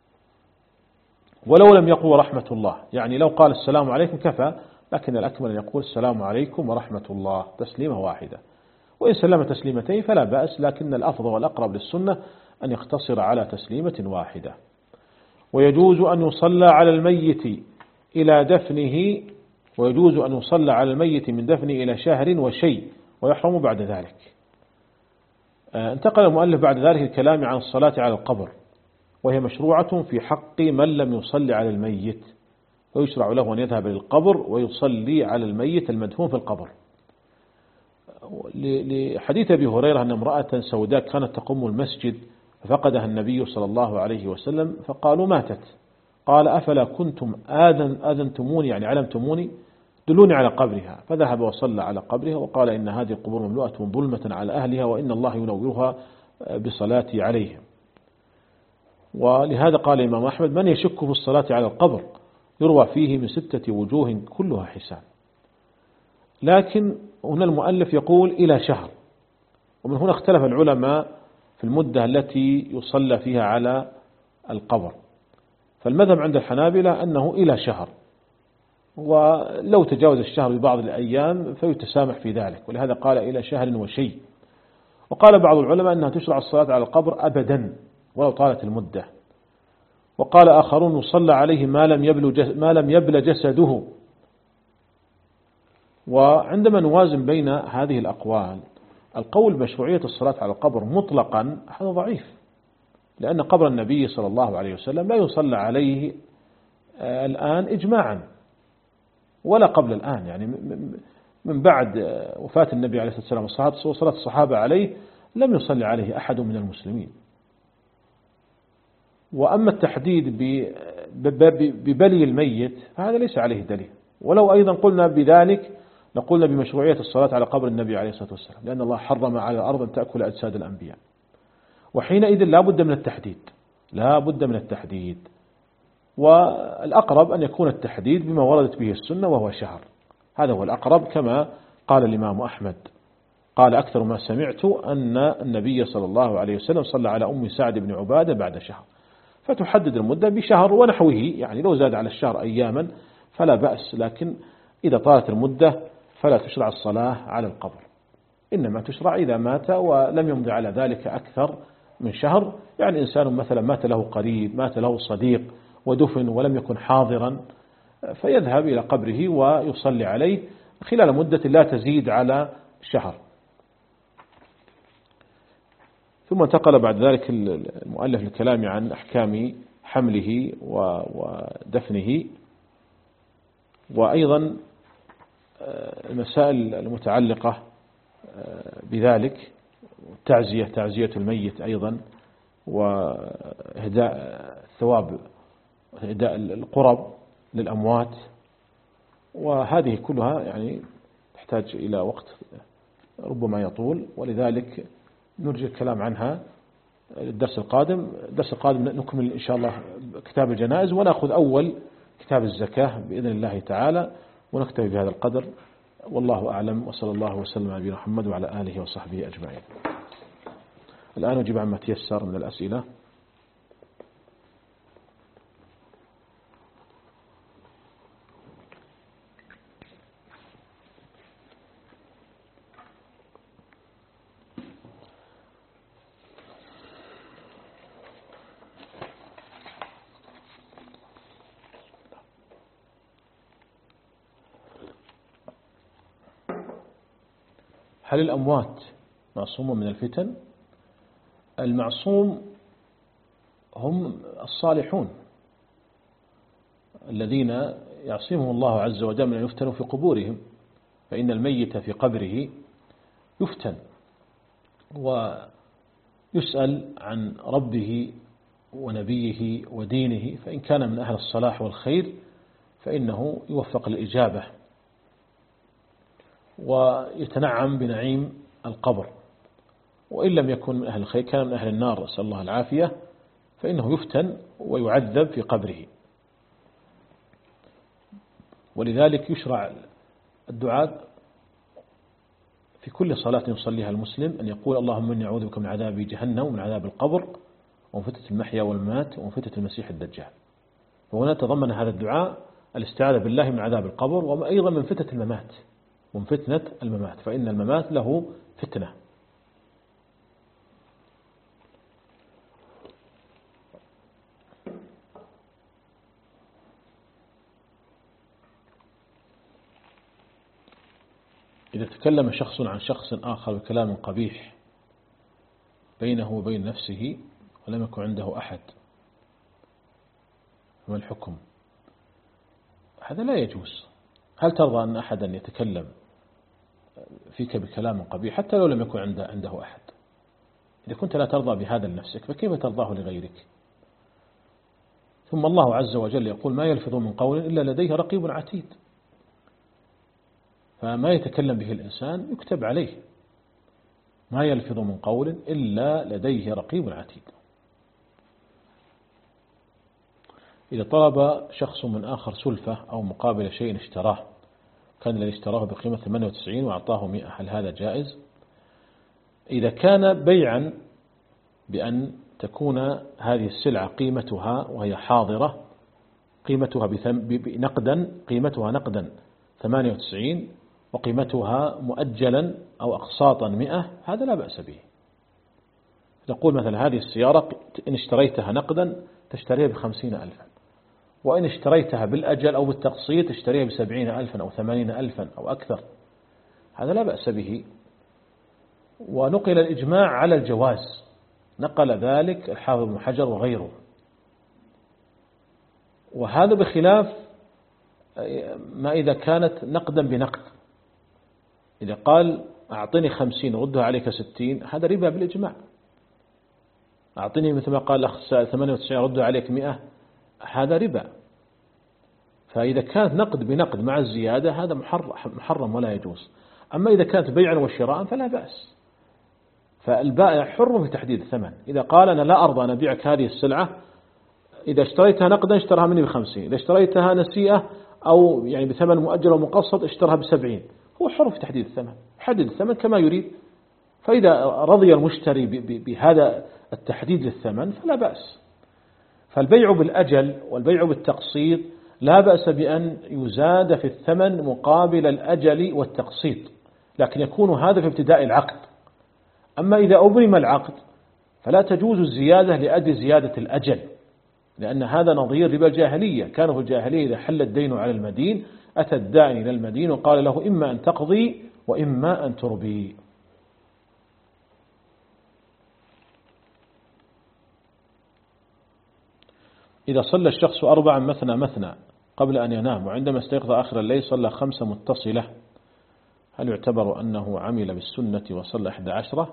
ولو لم يقول رحمة الله، يعني لو قال السلام عليكم كفى، لكن الأكمل أن يقول السلام عليكم ورحمة الله، تسليمة واحدة. وإن سلم تسليمتين فلا بأس، لكن الأفضل والأقرب للسنة أن يقتصر على تسليمة واحدة. ويجوز أن يصلى على الميت إلى دفنه ويجوز أن يصلى على الميت من دفنه إلى شهر وشيء، ويحرم بعد ذلك. انتقل المؤلف بعد ذلك الكلام عن الصلاة على القبر، وهي مشروعة في حق من لم يصلي على الميت، ويشرع له أن يذهب للقبر ويصلي على الميت المدفون في القبر. لحديث أبي هريرة أن امرأة سوداء كانت تقوم المسجد ففقدها النبي صلى الله عليه وسلم فقالوا: ماتت. قال: أفلا كنتم آذن آذنتموني، يعني علمتموني، دلوني على قبرها. فذهب وصلى على قبرها وقال: إن هذه القبور مملوءة ظلمة على أهلها وإن الله ينورها بصلاتي عليهم. ولهذا قال الإمام أحمد: من يشك في الصلاة على القبر يروى فيه من ستة وجوه كلها حسان. لكن هنا المؤلف يقول إلى شهر، ومن هنا اختلف العلماء في المدة التي يصلى فيها على القبر. فالمذهب عند الحنابلة أنه إلى شهر، ولو تجاوز الشهر ببعض الأيام فيتسامح في ذلك، ولهذا قال إلى شهر وشيء. وقال بعض العلماء أنها تشرع الصلاة على القبر أبدا ولو طالت المدة. وقال آخرون يصلى عليه ما لم يبل ما لم يبل جسده. وعندما نوازن بين هذه الأقوال، القول بمشروعية الصلاة على القبر مطلقا هذا ضعيف، لأن قبر النبي صلى الله عليه وسلم لا يصلى عليه الآن إجماعا ولا قبل الآن، يعني من بعد وفاة النبي عليه الصلاة والسلام وصلاة الصحابة عليه لم يصلي عليه أحد من المسلمين. وأما التحديد ببلي الميت فهذا ليس عليه دليل، ولو أيضا قلنا بذلك لقلنا بمشروعية الصلاة على قبر النبي عليه الصلاة والسلام، لأن الله حرم على الأرض أن تأكل أجساد الأنبياء، وحينئذ لا بد من التحديد، لا بد من التحديد. والأقرب أن يكون التحديد بما وردت به السنة وهو شهر، هذا هو الأقرب، كما قال الإمام أحمد قال أكثر ما سمعت أن النبي صلى الله عليه وسلم صلى على أم سعد بن عبادة بعد شهر، فتحدد المدة بشهر ونحوه، يعني لو زاد على الشهر أياما فلا بأس، لكن إذا طالت المدة فلا تشرع الصلاة على القبر، إنما تشرع إذا مات ولم يمضي على ذلك أكثر من شهر. يعني إنسان مثلا مات له قريب، مات له صديق ودفن ولم يكن حاضرا، فيذهب إلى قبره ويصلي عليه خلال مدة لا تزيد على شهر. ثم انتقل بعد ذلك المؤلف الكلام عن أحكام حمله ودفنه، وأيضا المسائل المتعلقة بذلك، التعزية، تعزية الميت أيضا، وإهداء الثواب، إهداء القرب للأموات، وهذه كلها يعني تحتاج إلى وقت ربما يطول، ولذلك نرجع الكلام عنها الدرس القادم. الدرس القادم نكمل إن شاء الله كتاب الجنائز، ونأخذ أول كتاب الزكاة بإذن الله تعالى، ونكتفي بهذا القدر، والله أعلم، وصلى الله وسلم على نبينا محمد وعلى آله وصحبه أجمعين. الآن نجيب عما تيسر من الأسئلة. هل الأموات معصومون من الفتن؟ المعصوم هم الصالحون الذين يعصمهم الله عز وجل من أن يفتنوا في قبورهم، فإن الميت في قبره يفتن ويسأل عن ربه ونبيه ودينه، فإن كان من أهل الصلاح والخير فإنه يوفق الإجابة ويتنعم بنعيم القبر، وإن لم يكن من أهل الخير كان من أهل النار، نسأل الله العافية، فإنه يفتن ويعذب في قبره. ولذلك يشرع الدعاء في كل صلاة يصليها المسلم أن يقول اللهم إني أعوذ بك من عذاب جهنم ومن عذاب القبر ومن فتنة المحيا والممات ومن فتنة المسيح الدجال. وهنا تضمن هذا الدعاء الاستعاذة بالله من عذاب القبر، وأيضا من فتنة الممات، ومن فتنة الممات، فإن الممات له فتنة. إذا تكلم شخص عن شخص آخر بكلام قبيح بينه وبين نفسه ولم يكن عنده أحد، ما الحكم؟ هذا لا يجوز. هل ترضى أن أحدا يتكلم فيك بكلام قبيح حتى لو لم يكن عنده عنده أحد؟ إذا كنت لا ترضى بهذا لنفسك فكيف ترضاه لغيرك؟ ثم الله عز وجل يقول ما يلفظ من قول إلا لديه رقيب عتيد، فما يتكلم به الإنسان يكتب عليه، ما يلفظ من قول إلا لديه رقيب عتيد. إذا طلب شخص من آخر سلفة أو مقابل شيء اشتراه، كان الذي اشتراه بقيمة ثمانية وتسعين وأعطاه مئة، هل هذا جائز؟ إذا كان بيعا بأن تكون هذه السلعة قيمتها وهي حاضرة قيمتها بنقدا قيمتها نقدا ثمانية وتسعين وقيمتها مؤجلا أو أقساطا مئة، هذا لا بأس به، نقول مثلا هذه السيارة إن اشتريتها نقدا تشتريها بخمسين ألفا، وإن اشتريتها بالأجل أو بالتقسيط تشتريها بسبعين ألفا أو ثمانين ألفا أو أكثر، هذا لا بأس به. ونقل الإجماع على الجواز، نقل ذلك الحافظ بن حجر وغيره. وهذا بخلاف ما إذا كانت نقدا بنقد، إذا قال أعطني خمسين ردها عليك ستين، هذا ربا بالإجماع. أعطني مثل ما قال الأخ ثمانية وتسعين ردها عليك مئة، هذا ربا. فإذا كانت نقد بنقد مع الزيادة هذا محرم ولا يجوز. أما إذا كانت بيعا وشراء فلا بأس. فالبائع حر في تحديد الثمن، إذا قال أنا لا أرضى أن أبيعك هذه السلعة، إذا اشتريتها نقدا اشترها مني بخمسين، إذا اشتريتها نسيئة أو يعني بثمن مؤجل ومقسط اشترها بسبعين، هو حر في تحديد الثمن، يحدد الثمن كما يريد. فإذا رضي المشتري بهذا التحديد للثمن فلا بأس. فالبيع بالأجل والبيع بالتقسيط لا بأس بأن يزاد في الثمن مقابل الأجل والتقسيط، لكن يكون هذا في ابتداء العقد. أما إذا أبرم العقد فلا تجوز الزيادة لأجل زيادة الأجل، لأن هذا نظير ربا الجاهلية. كانوا في الجاهلية إذا حل الدين على المدين أتى الداعي إلى المدين وقال له إما أن تقضي وإما أن تربي. إذا صلى الشخص أربعا مثنى مثنى قبل أن ينام، وعندما استيقظ آخر الليل صلى خمسة متصلة، هل يعتبر أنه عمل بالسنة وصلى إحدى عشرة؟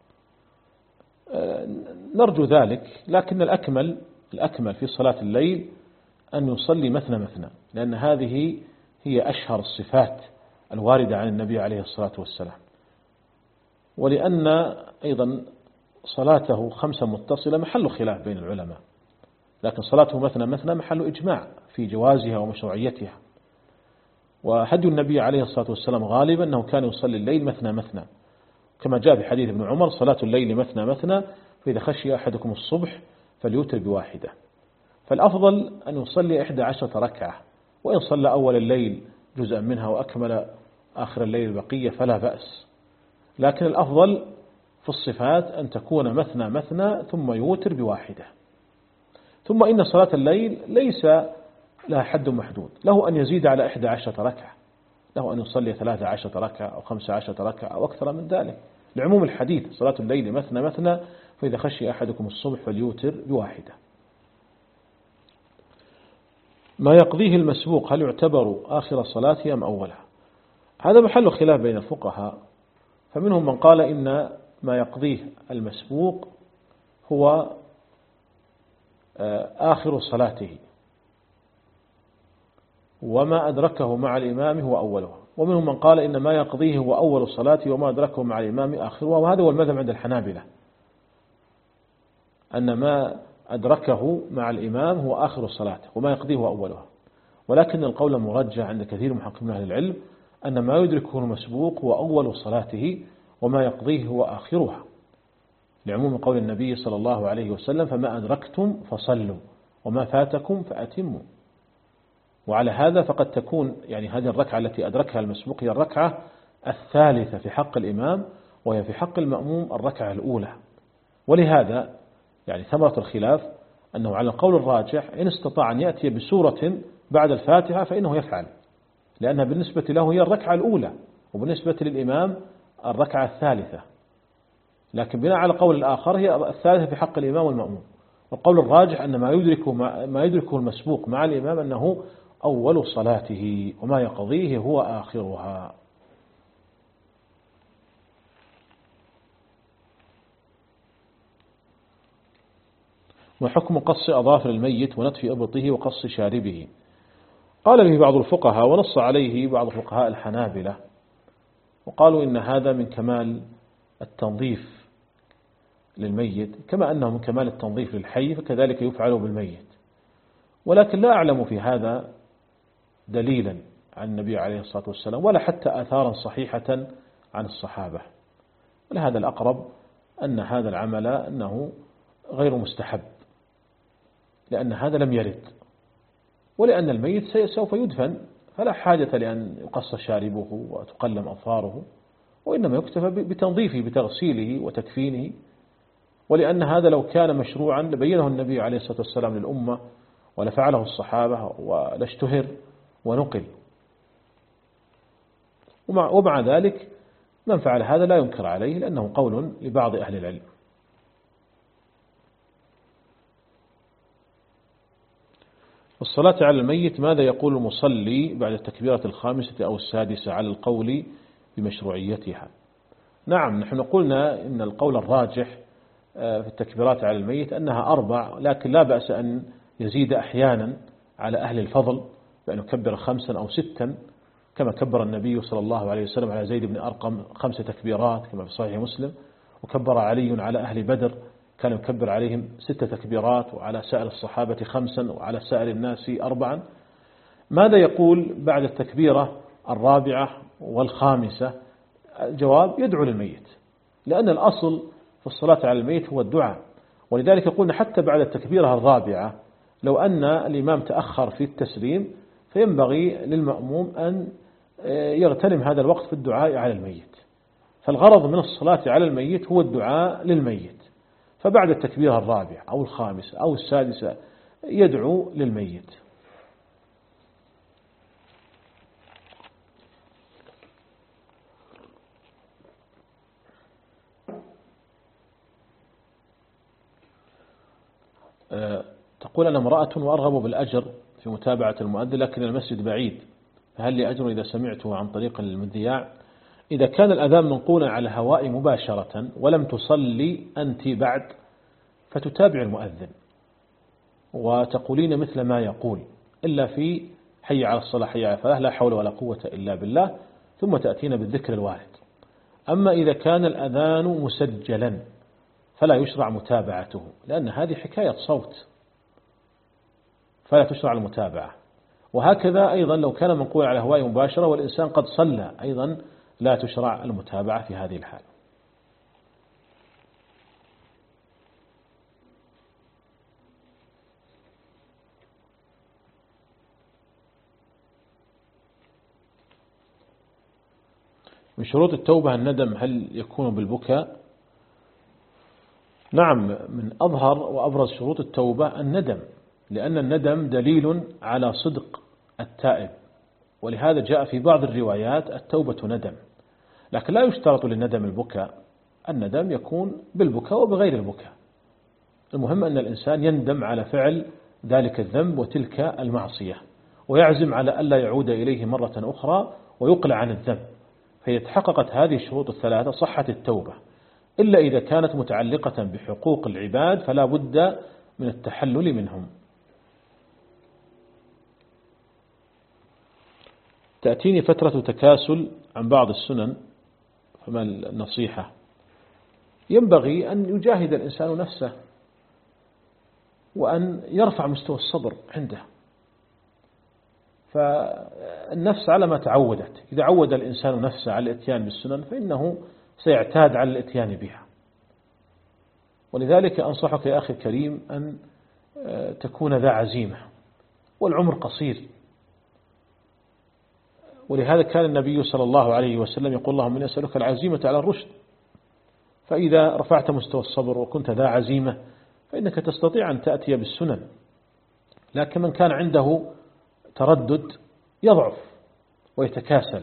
نرجو ذلك، لكن الأكمل الأكمل في صلاة الليل أن يصلي مثنى مثنى، لأن هذه هي أشهر الصفات الواردة عن النبي عليه الصلاة والسلام. ولأن أيضا صلاته خمسة متصلة محل خلاف بين العلماء، لكن صلاته مثنى مثنى محل إجماع في جوازها ومشروعيتها. وهدي النبي عليه الصلاة والسلام غالبا أنه كان يصلي الليل مثنى مثنى، كما جاء في حديث ابن عمر صلاة الليل مثنى مثنى فإذا خشي أحدكم الصبح فليوتر بواحدة. فالأفضل أن يصلي إحدى عشرة ركعة، وإن صلى أول الليل جزءا منها وأكمل آخر الليل البقية فلا بأس، لكن الأفضل في الصفات أن تكون مثنى مثنى ثم يوتر بواحدة. ثم إن صلاة الليل ليس لها حد محدود، له أن يزيد على إحدى عشرة ركعة، له أن يصلي ثلاثة عشرة ركعة أو خمسة عشرة ركعة أو أكثر من ذلك، لعموم الحديث صلاة الليل مثنى مثنى فإذا خشي أحدكم الصبح فليوتر بواحدة. ما يقضيه المسبوق هل يعتبر آخر صلاته أم أولها؟ هذا محل خلاف بين الفقهاء، فمنهم من قال إن ما يقضيه المسبوق هو آخر صلاته، وما أدركه مع الإمام هو أولها. ومنهم من قال إن ما يقضيه هو أول صلاته وما أدركه مع الإمام آخرها، وهذا هو المذهب عند الحنابلة، أن ما أدركه مع الإمام هو آخر صلاته وما يقضيه هو أولها. ولكن القول المرجح عند كثير من محققين أهل العلم أن ما يدركه المسبوق هو أول صلاته وما يقضيه هو آخرها، لعموم قول النبي صلى الله عليه وسلم فما أدركتم فصلوا وما فاتكم فأتموا. وعلى هذا فقد تكون يعني هذه الركعة التي أدركها المسبوق هي الركعة الثالثة في حق الإمام، وهي في حق المأموم الركعة الأولى. ولهذا يعني ثمرة الخلاف أنه على القول الراجح إن استطاع أن يأتي بسورة بعد الفاتحة فإنه يفعل، لأنها بالنسبة له هي الركعة الأولى وبالنسبة للإمام الركعة الثالثة، لكن بناء على قول الآخر هي الثالثة في حق الإمام والمأموم. والقول الراجح أن ما يدركه ما يدركه المسبوق مع الإمام أنه أول صلاته وما يقضيه هو آخرها. وحكم قص أظافر الميت ونتف إبطه وقص شاربه؟ قال به بعض الفقهاء ونص عليه بعض فقهاء الحنابلة، وقالوا إن هذا من كمال التنظيف للميت، كما أنه من كمال التنظيف للحي فكذلك يفعل بالميت. ولكن لا أعلم في هذا دليلا عن النبي عليه الصلاة والسلام ولا حتى آثارا صحيحة عن الصحابة، ولهذا الأقرب أن هذا العمل أنه غير مستحب، لأن هذا لم يرد، ولأن الميت سوف يدفن فلا حاجة لأن يقص شاربه وتقلم أظفاره، وإنما يكتفى بتنظيفه بتغسيله وتكفينه ولأن هذا لو كان مشروعا لبينه النبي عليه الصلاة والسلام للأمة ولفعله الصحابة ولاشتهر ونقل. ومع, ومع ذلك من فعل هذا لا ينكر عليه لأنه قول لبعض أهل العلم. الصلاة على الميت، ماذا يقول المصلي بعد التكبيرة الخامسة أو السادسة على القول بمشروعيتها؟ نعم، نحن قلنا إن القول الراجح في التكبيرات على الميت أنها أربع، لكن لا بأس أن يزيد أحيانا على أهل الفضل بأن يكبر خمسا أو ستا كما كبر النبي صلى الله عليه وسلم على زيد بن أرقم خمس تكبيرات كما في صحيح مسلم، وكبر علي على أهل بدر كان يكبر عليهم ست تكبيرات، وعلى سائر الصحابة خمسا، وعلى سائر الناس أربعا. ماذا يقول بعد التكبيرة الرابعة والخامسة؟ الجواب يدعو للميت، لأن الأصل في الصلاة على الميت هو الدعاء. ولذلك قلنا حتى بعد التكبيرة الرابعة لو أن الإمام تأخر في التسليم فينبغي للمأموم أن يغتنم هذا الوقت في الدعاء على الميت، فالغرض من الصلاة على الميت هو الدعاء للميت، فبعد التكبيرة الرابعة أو الخامسة أو السادسة يدعو للميت. تقول أنا امرأة وأرغب بالأجر في متابعة المؤذن لكن المسجد بعيد، فهل لي أجر إذا سمعته عن طريق المذياع؟ إذا كان الأذان منقولا على الهواء مباشرة ولم تصلي أنت بعد فتتابع المؤذن وتقولين مثل ما يقول، إلا في حي على الصلاة حي على الفلاح لا حول ولا قوة إلا بالله، ثم تأتين بالذكر الوارد. أما إذا كان الأذان مسجلا فلا يشرع متابعته، لأن هذه حكاية صوت فلا تشرع المتابعة. وهكذا أيضا لو كان منقول على هواء مباشرة والإنسان قد صلى أيضا لا تشرع المتابعة في هذه الحال. من شروط التوبة الندم، هل يكون بالبكاء؟ نعم، من أظهر وأبرز شروط التوبة الندم، لأن الندم دليل على صدق التائب، ولهذا جاء في بعض الروايات التوبة ندم، لكن لا يشترط للندم البكاء، الندم يكون بالبكاء وبغير البكاء، المهم أن الإنسان يندم على فعل ذلك الذنب وتلك المعصية ويعزم على ألا يعود إليه مرة أخرى ويقلع عن الذنب، فإذا تحققت هذه الشروط الثلاثة صحت التوبة، إلا إذا كانت متعلقة بحقوق العباد فلا بد من التحلل منهم. تأتيني فترة تكاسل عن بعض السنن، فما النصيحة؟ ينبغي أن يجاهد الإنسان نفسه وأن يرفع مستوى الصبر عنده، فالنفس على ما تعودت، إذا عود الإنسان نفسه على الاتيان بالسنن فإنه سيعتاد على الاتيان بها. ولذلك أنصحك يا أخي الكريم أن تكون ذا عزيمة، والعمر قصير، ولهذا كان النبي صلى الله عليه وسلم يقول اللهم إني أسألك العزيمة على الرشد، فإذا رفعت مستوى الصبر وكنت ذا عزيمة فإنك تستطيع أن تأتي بالسنن. لكن من كان عنده تردد يضعف ويتكاسل،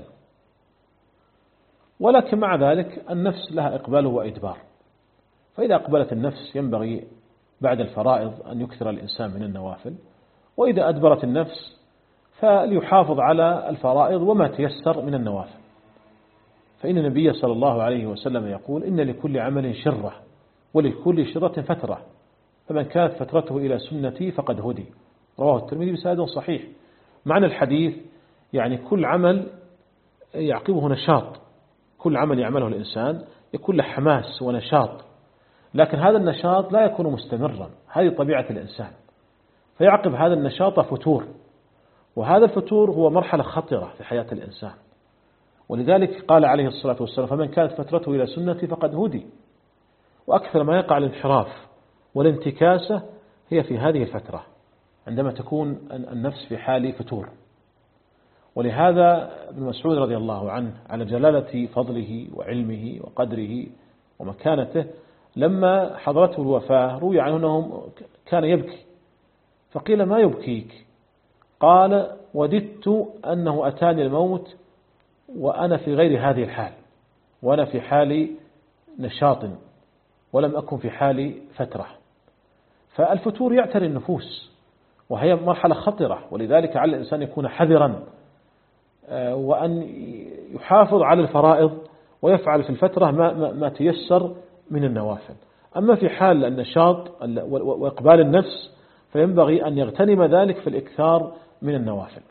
ولكن مع ذلك النفس لها إقبال وإدبار، فإذا أقبلت النفس ينبغي بعد الفرائض أن يكثر الإنسان من النوافل، وإذا أدبرت النفس فليحافظ على الفرائض وما تيسر من النوافل، فإن النبي صلى الله عليه وسلم يقول إن لكل عمل شرة ولكل شرة فترة، فمن كانت فترته إلى سنتي فقد هدي، رواه الترمذي بسند صحيح. معنى الحديث يعني كل عمل يعقبه نشاط، كل عمل يعمله الإنسان يكون له حماس ونشاط، لكن هذا النشاط لا يكون مستمرا، هذه طبيعة الإنسان، فيعقب هذا النشاط فتور، وهذا الفتور هو مرحلة خطرة في حياة الإنسان، ولذلك قال عليه الصلاة والسلام فمن كانت فترته إلى سنتي فقد هدي. وأكثر ما يقع الانحراف والانتكاسة هي في هذه الفترة عندما تكون النفس في حال فتور. ولهذا ابن مسعود رضي الله عنه على جلالة فضله وعلمه وقدره ومكانته لما حضرته الوفاة روي عنه أنه كان يبكي، فقيل ما يبكيك؟ قال وددت أنه أتاني الموت وأنا في غير هذه الحال، وأنا في حال نشاط ولم أكن في حال فترة. فالفتور يعتري النفوس وهي مرحلة خطرة، ولذلك على الإنسان يكون حذرا وأن يحافظ على الفرائض ويفعل في الفترة ما, ما تيسر من النوافل. أما في حال النشاط وإقبال النفس فينبغي أن يغتنم ذلك في الإكثار من النوافل.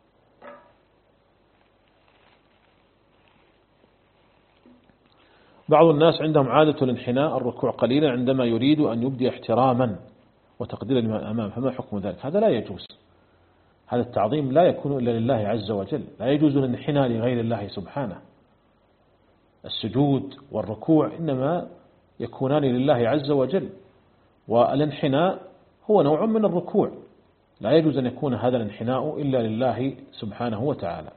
بعض الناس عندهم عادة الانحناء الركوع قليلا عندما يريد أن يبدي احتراما وتقديرا لمن أمام، فما حكم ذلك؟ هذا لا يجوز. هذا التعظيم لا يكون إلا لله عز وجل، لا يجوز الانحناء لغير الله سبحانه. السجود والركوع إنما يكونان لله عز وجل، والانحناء هو نوع من الركوع، لا يجوز أن يكون هذا الانحناء إلا لله سبحانه وتعالى.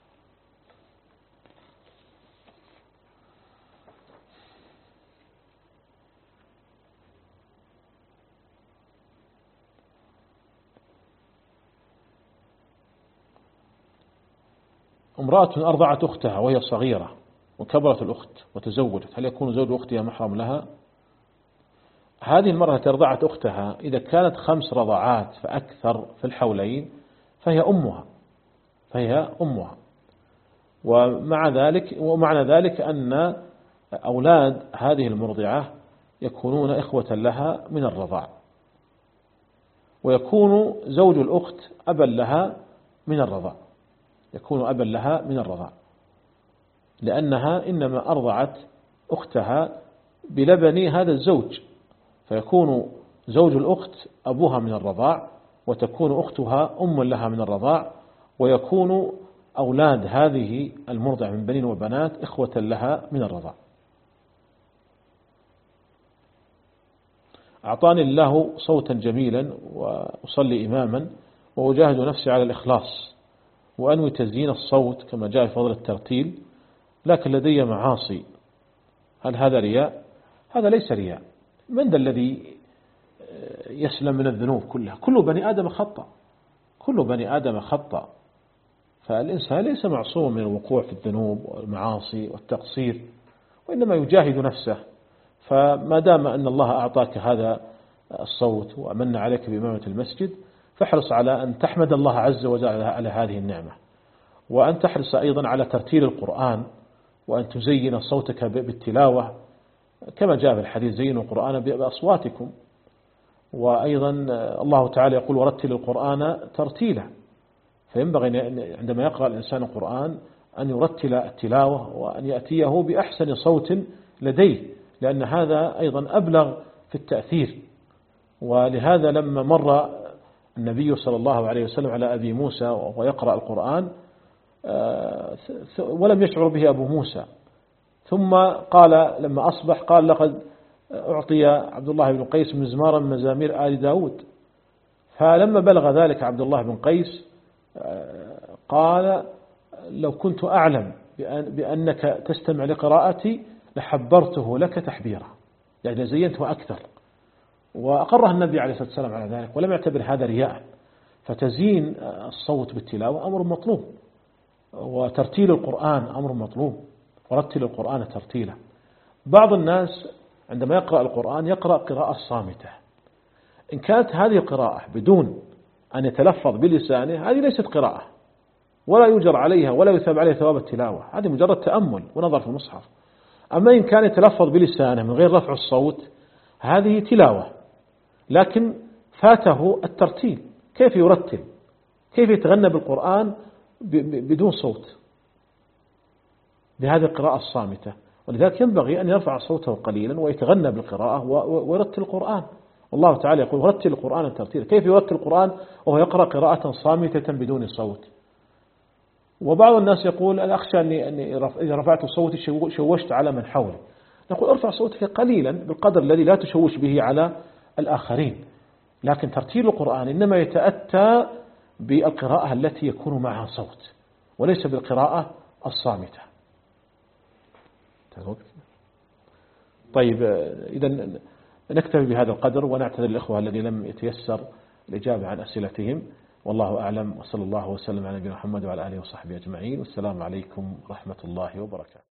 امرأة أرضعت أختها وهي صغيرة وكبرت الأخت وتزوجت، هل يكون زوج أختها محرم لها؟ هذه المرأة التي أرضعت أختها إذا كانت خمس رضعات فأكثر في الحولين فهي أمها فهي أمها ومع ذلك ومعنى ذلك أن أولاد هذه المرضعة يكونون إخوة لها من الرضاع، ويكون زوج الأخت أبا لها من الرضاع يكون أبا لها من الرضاع لأنها إنما أرضعت أختها بلبن هذا الزوج، فيكون زوج الأخت أبوها من الرضاع وتكون أختها أم لها من الرضاع، ويكون أولاد هذه المرضع من بنين وبنات إخوة لها من الرضاع. أعطاني الله صوتا جميلا وأصلي إماما وأجاهد نفسي على الإخلاص وأنوي تزيين الصوت كما جاء في فضل الترتيل، لكن لدي معاصي، هل هذا رياء؟ هذا ليس رياء. من ذا الذي يسلم من الذنوب كلها؟ كل بني آدم خطأ كل بني آدم خطأ فالإنسان ليس معصوم من الوقوع في الذنوب والمعاصي والتقصير، وإنما يجاهد نفسه. فما دام أن الله أعطاك هذا الصوت وأمن عليك بإمامة المسجد فاحرص على أن تحمد الله عز وجل على هذه النعمة، وأن تحرص أيضا على ترتيل القرآن، وأن تزين صوتك بالتلاوة كما جاء في الحديث زينوا القرآن بأصواتكم. وأيضا الله تعالى يقول ورتل القرآن ترتيلا، فينبغي عندما يقرأ الإنسان القرآن أن يرتل التلاوة وأن يأتيه بأحسن صوت لديه، لأن هذا أيضا أبلغ في التأثير. ولهذا لما مر النبي صلى الله عليه وسلم على أبي موسى وهو يقرأ القرآن ولم يشعر به أبو موسى، ثم قال لما أصبح قال لقد أعطي عبد الله بن قيس مزمارا من مزامير آل داود. فلما بلغ ذلك عبد الله بن قيس قال لو كنت أعلم بأنك تستمع لقراءتي لحبرته لك تحبيرا، يعني زينته أكثر. وأقره النبي عليه الصلاة والسلام على ذلك ولم يعتبر هذا رياء. فتزيين الصوت بالتلاوة أمر مطلوب، وترتيل القرآن أمر مطلوب، ورتل القرآن ترتيلا. بعض الناس عندما يقرأ القرآن يقرأ قراءة صامتة، إن كانت هذه القراءة بدون أن يتلفظ بلسانه هذه ليست قراءة ولا يجر عليها ولا يثاب عليها ثواب التلاوة، هذه مجرد تأمل ونظر في المصحف. أما إن كان يتلفظ بلسانه من غير رفع الصوت هذه تلاوة، لكن فاته الترتيل. كيف يرتل؟ كيف يتغنى بالقرآن بدون صوت بهذه القراءة الصامتة؟ ولذلك ينبغي أن يرفع صوته قليلا ويتغنى بالقراءة ويرتل القرآن. والله تعالى يقول ورتل القرآن ترتيلا. كيف يرتل القرآن وهو يقرأ قراءة صامتة بدون صوت؟ وبعض الناس يقول أنا أخشى أني إذا رفعت صوتي شوشت على من حولي. نقول ارفع صوتك قليلا بالقدر الذي لا تشوش به على الآخرين، لكن ترتيل القرآن إنما يتأتى بالقراءة التي يكون معها صوت وليس بالقراءة الصامتة. طيب إذا نكتفي بهذا القدر، ونعتذر الإخوة الذي لم يتيسر الإجابة عن أسئلتهم، والله أعلم، وصلى الله وسلم على نبينا محمد وعلى آله وصحبه أجمعين، والسلام عليكم ورحمة الله وبركاته.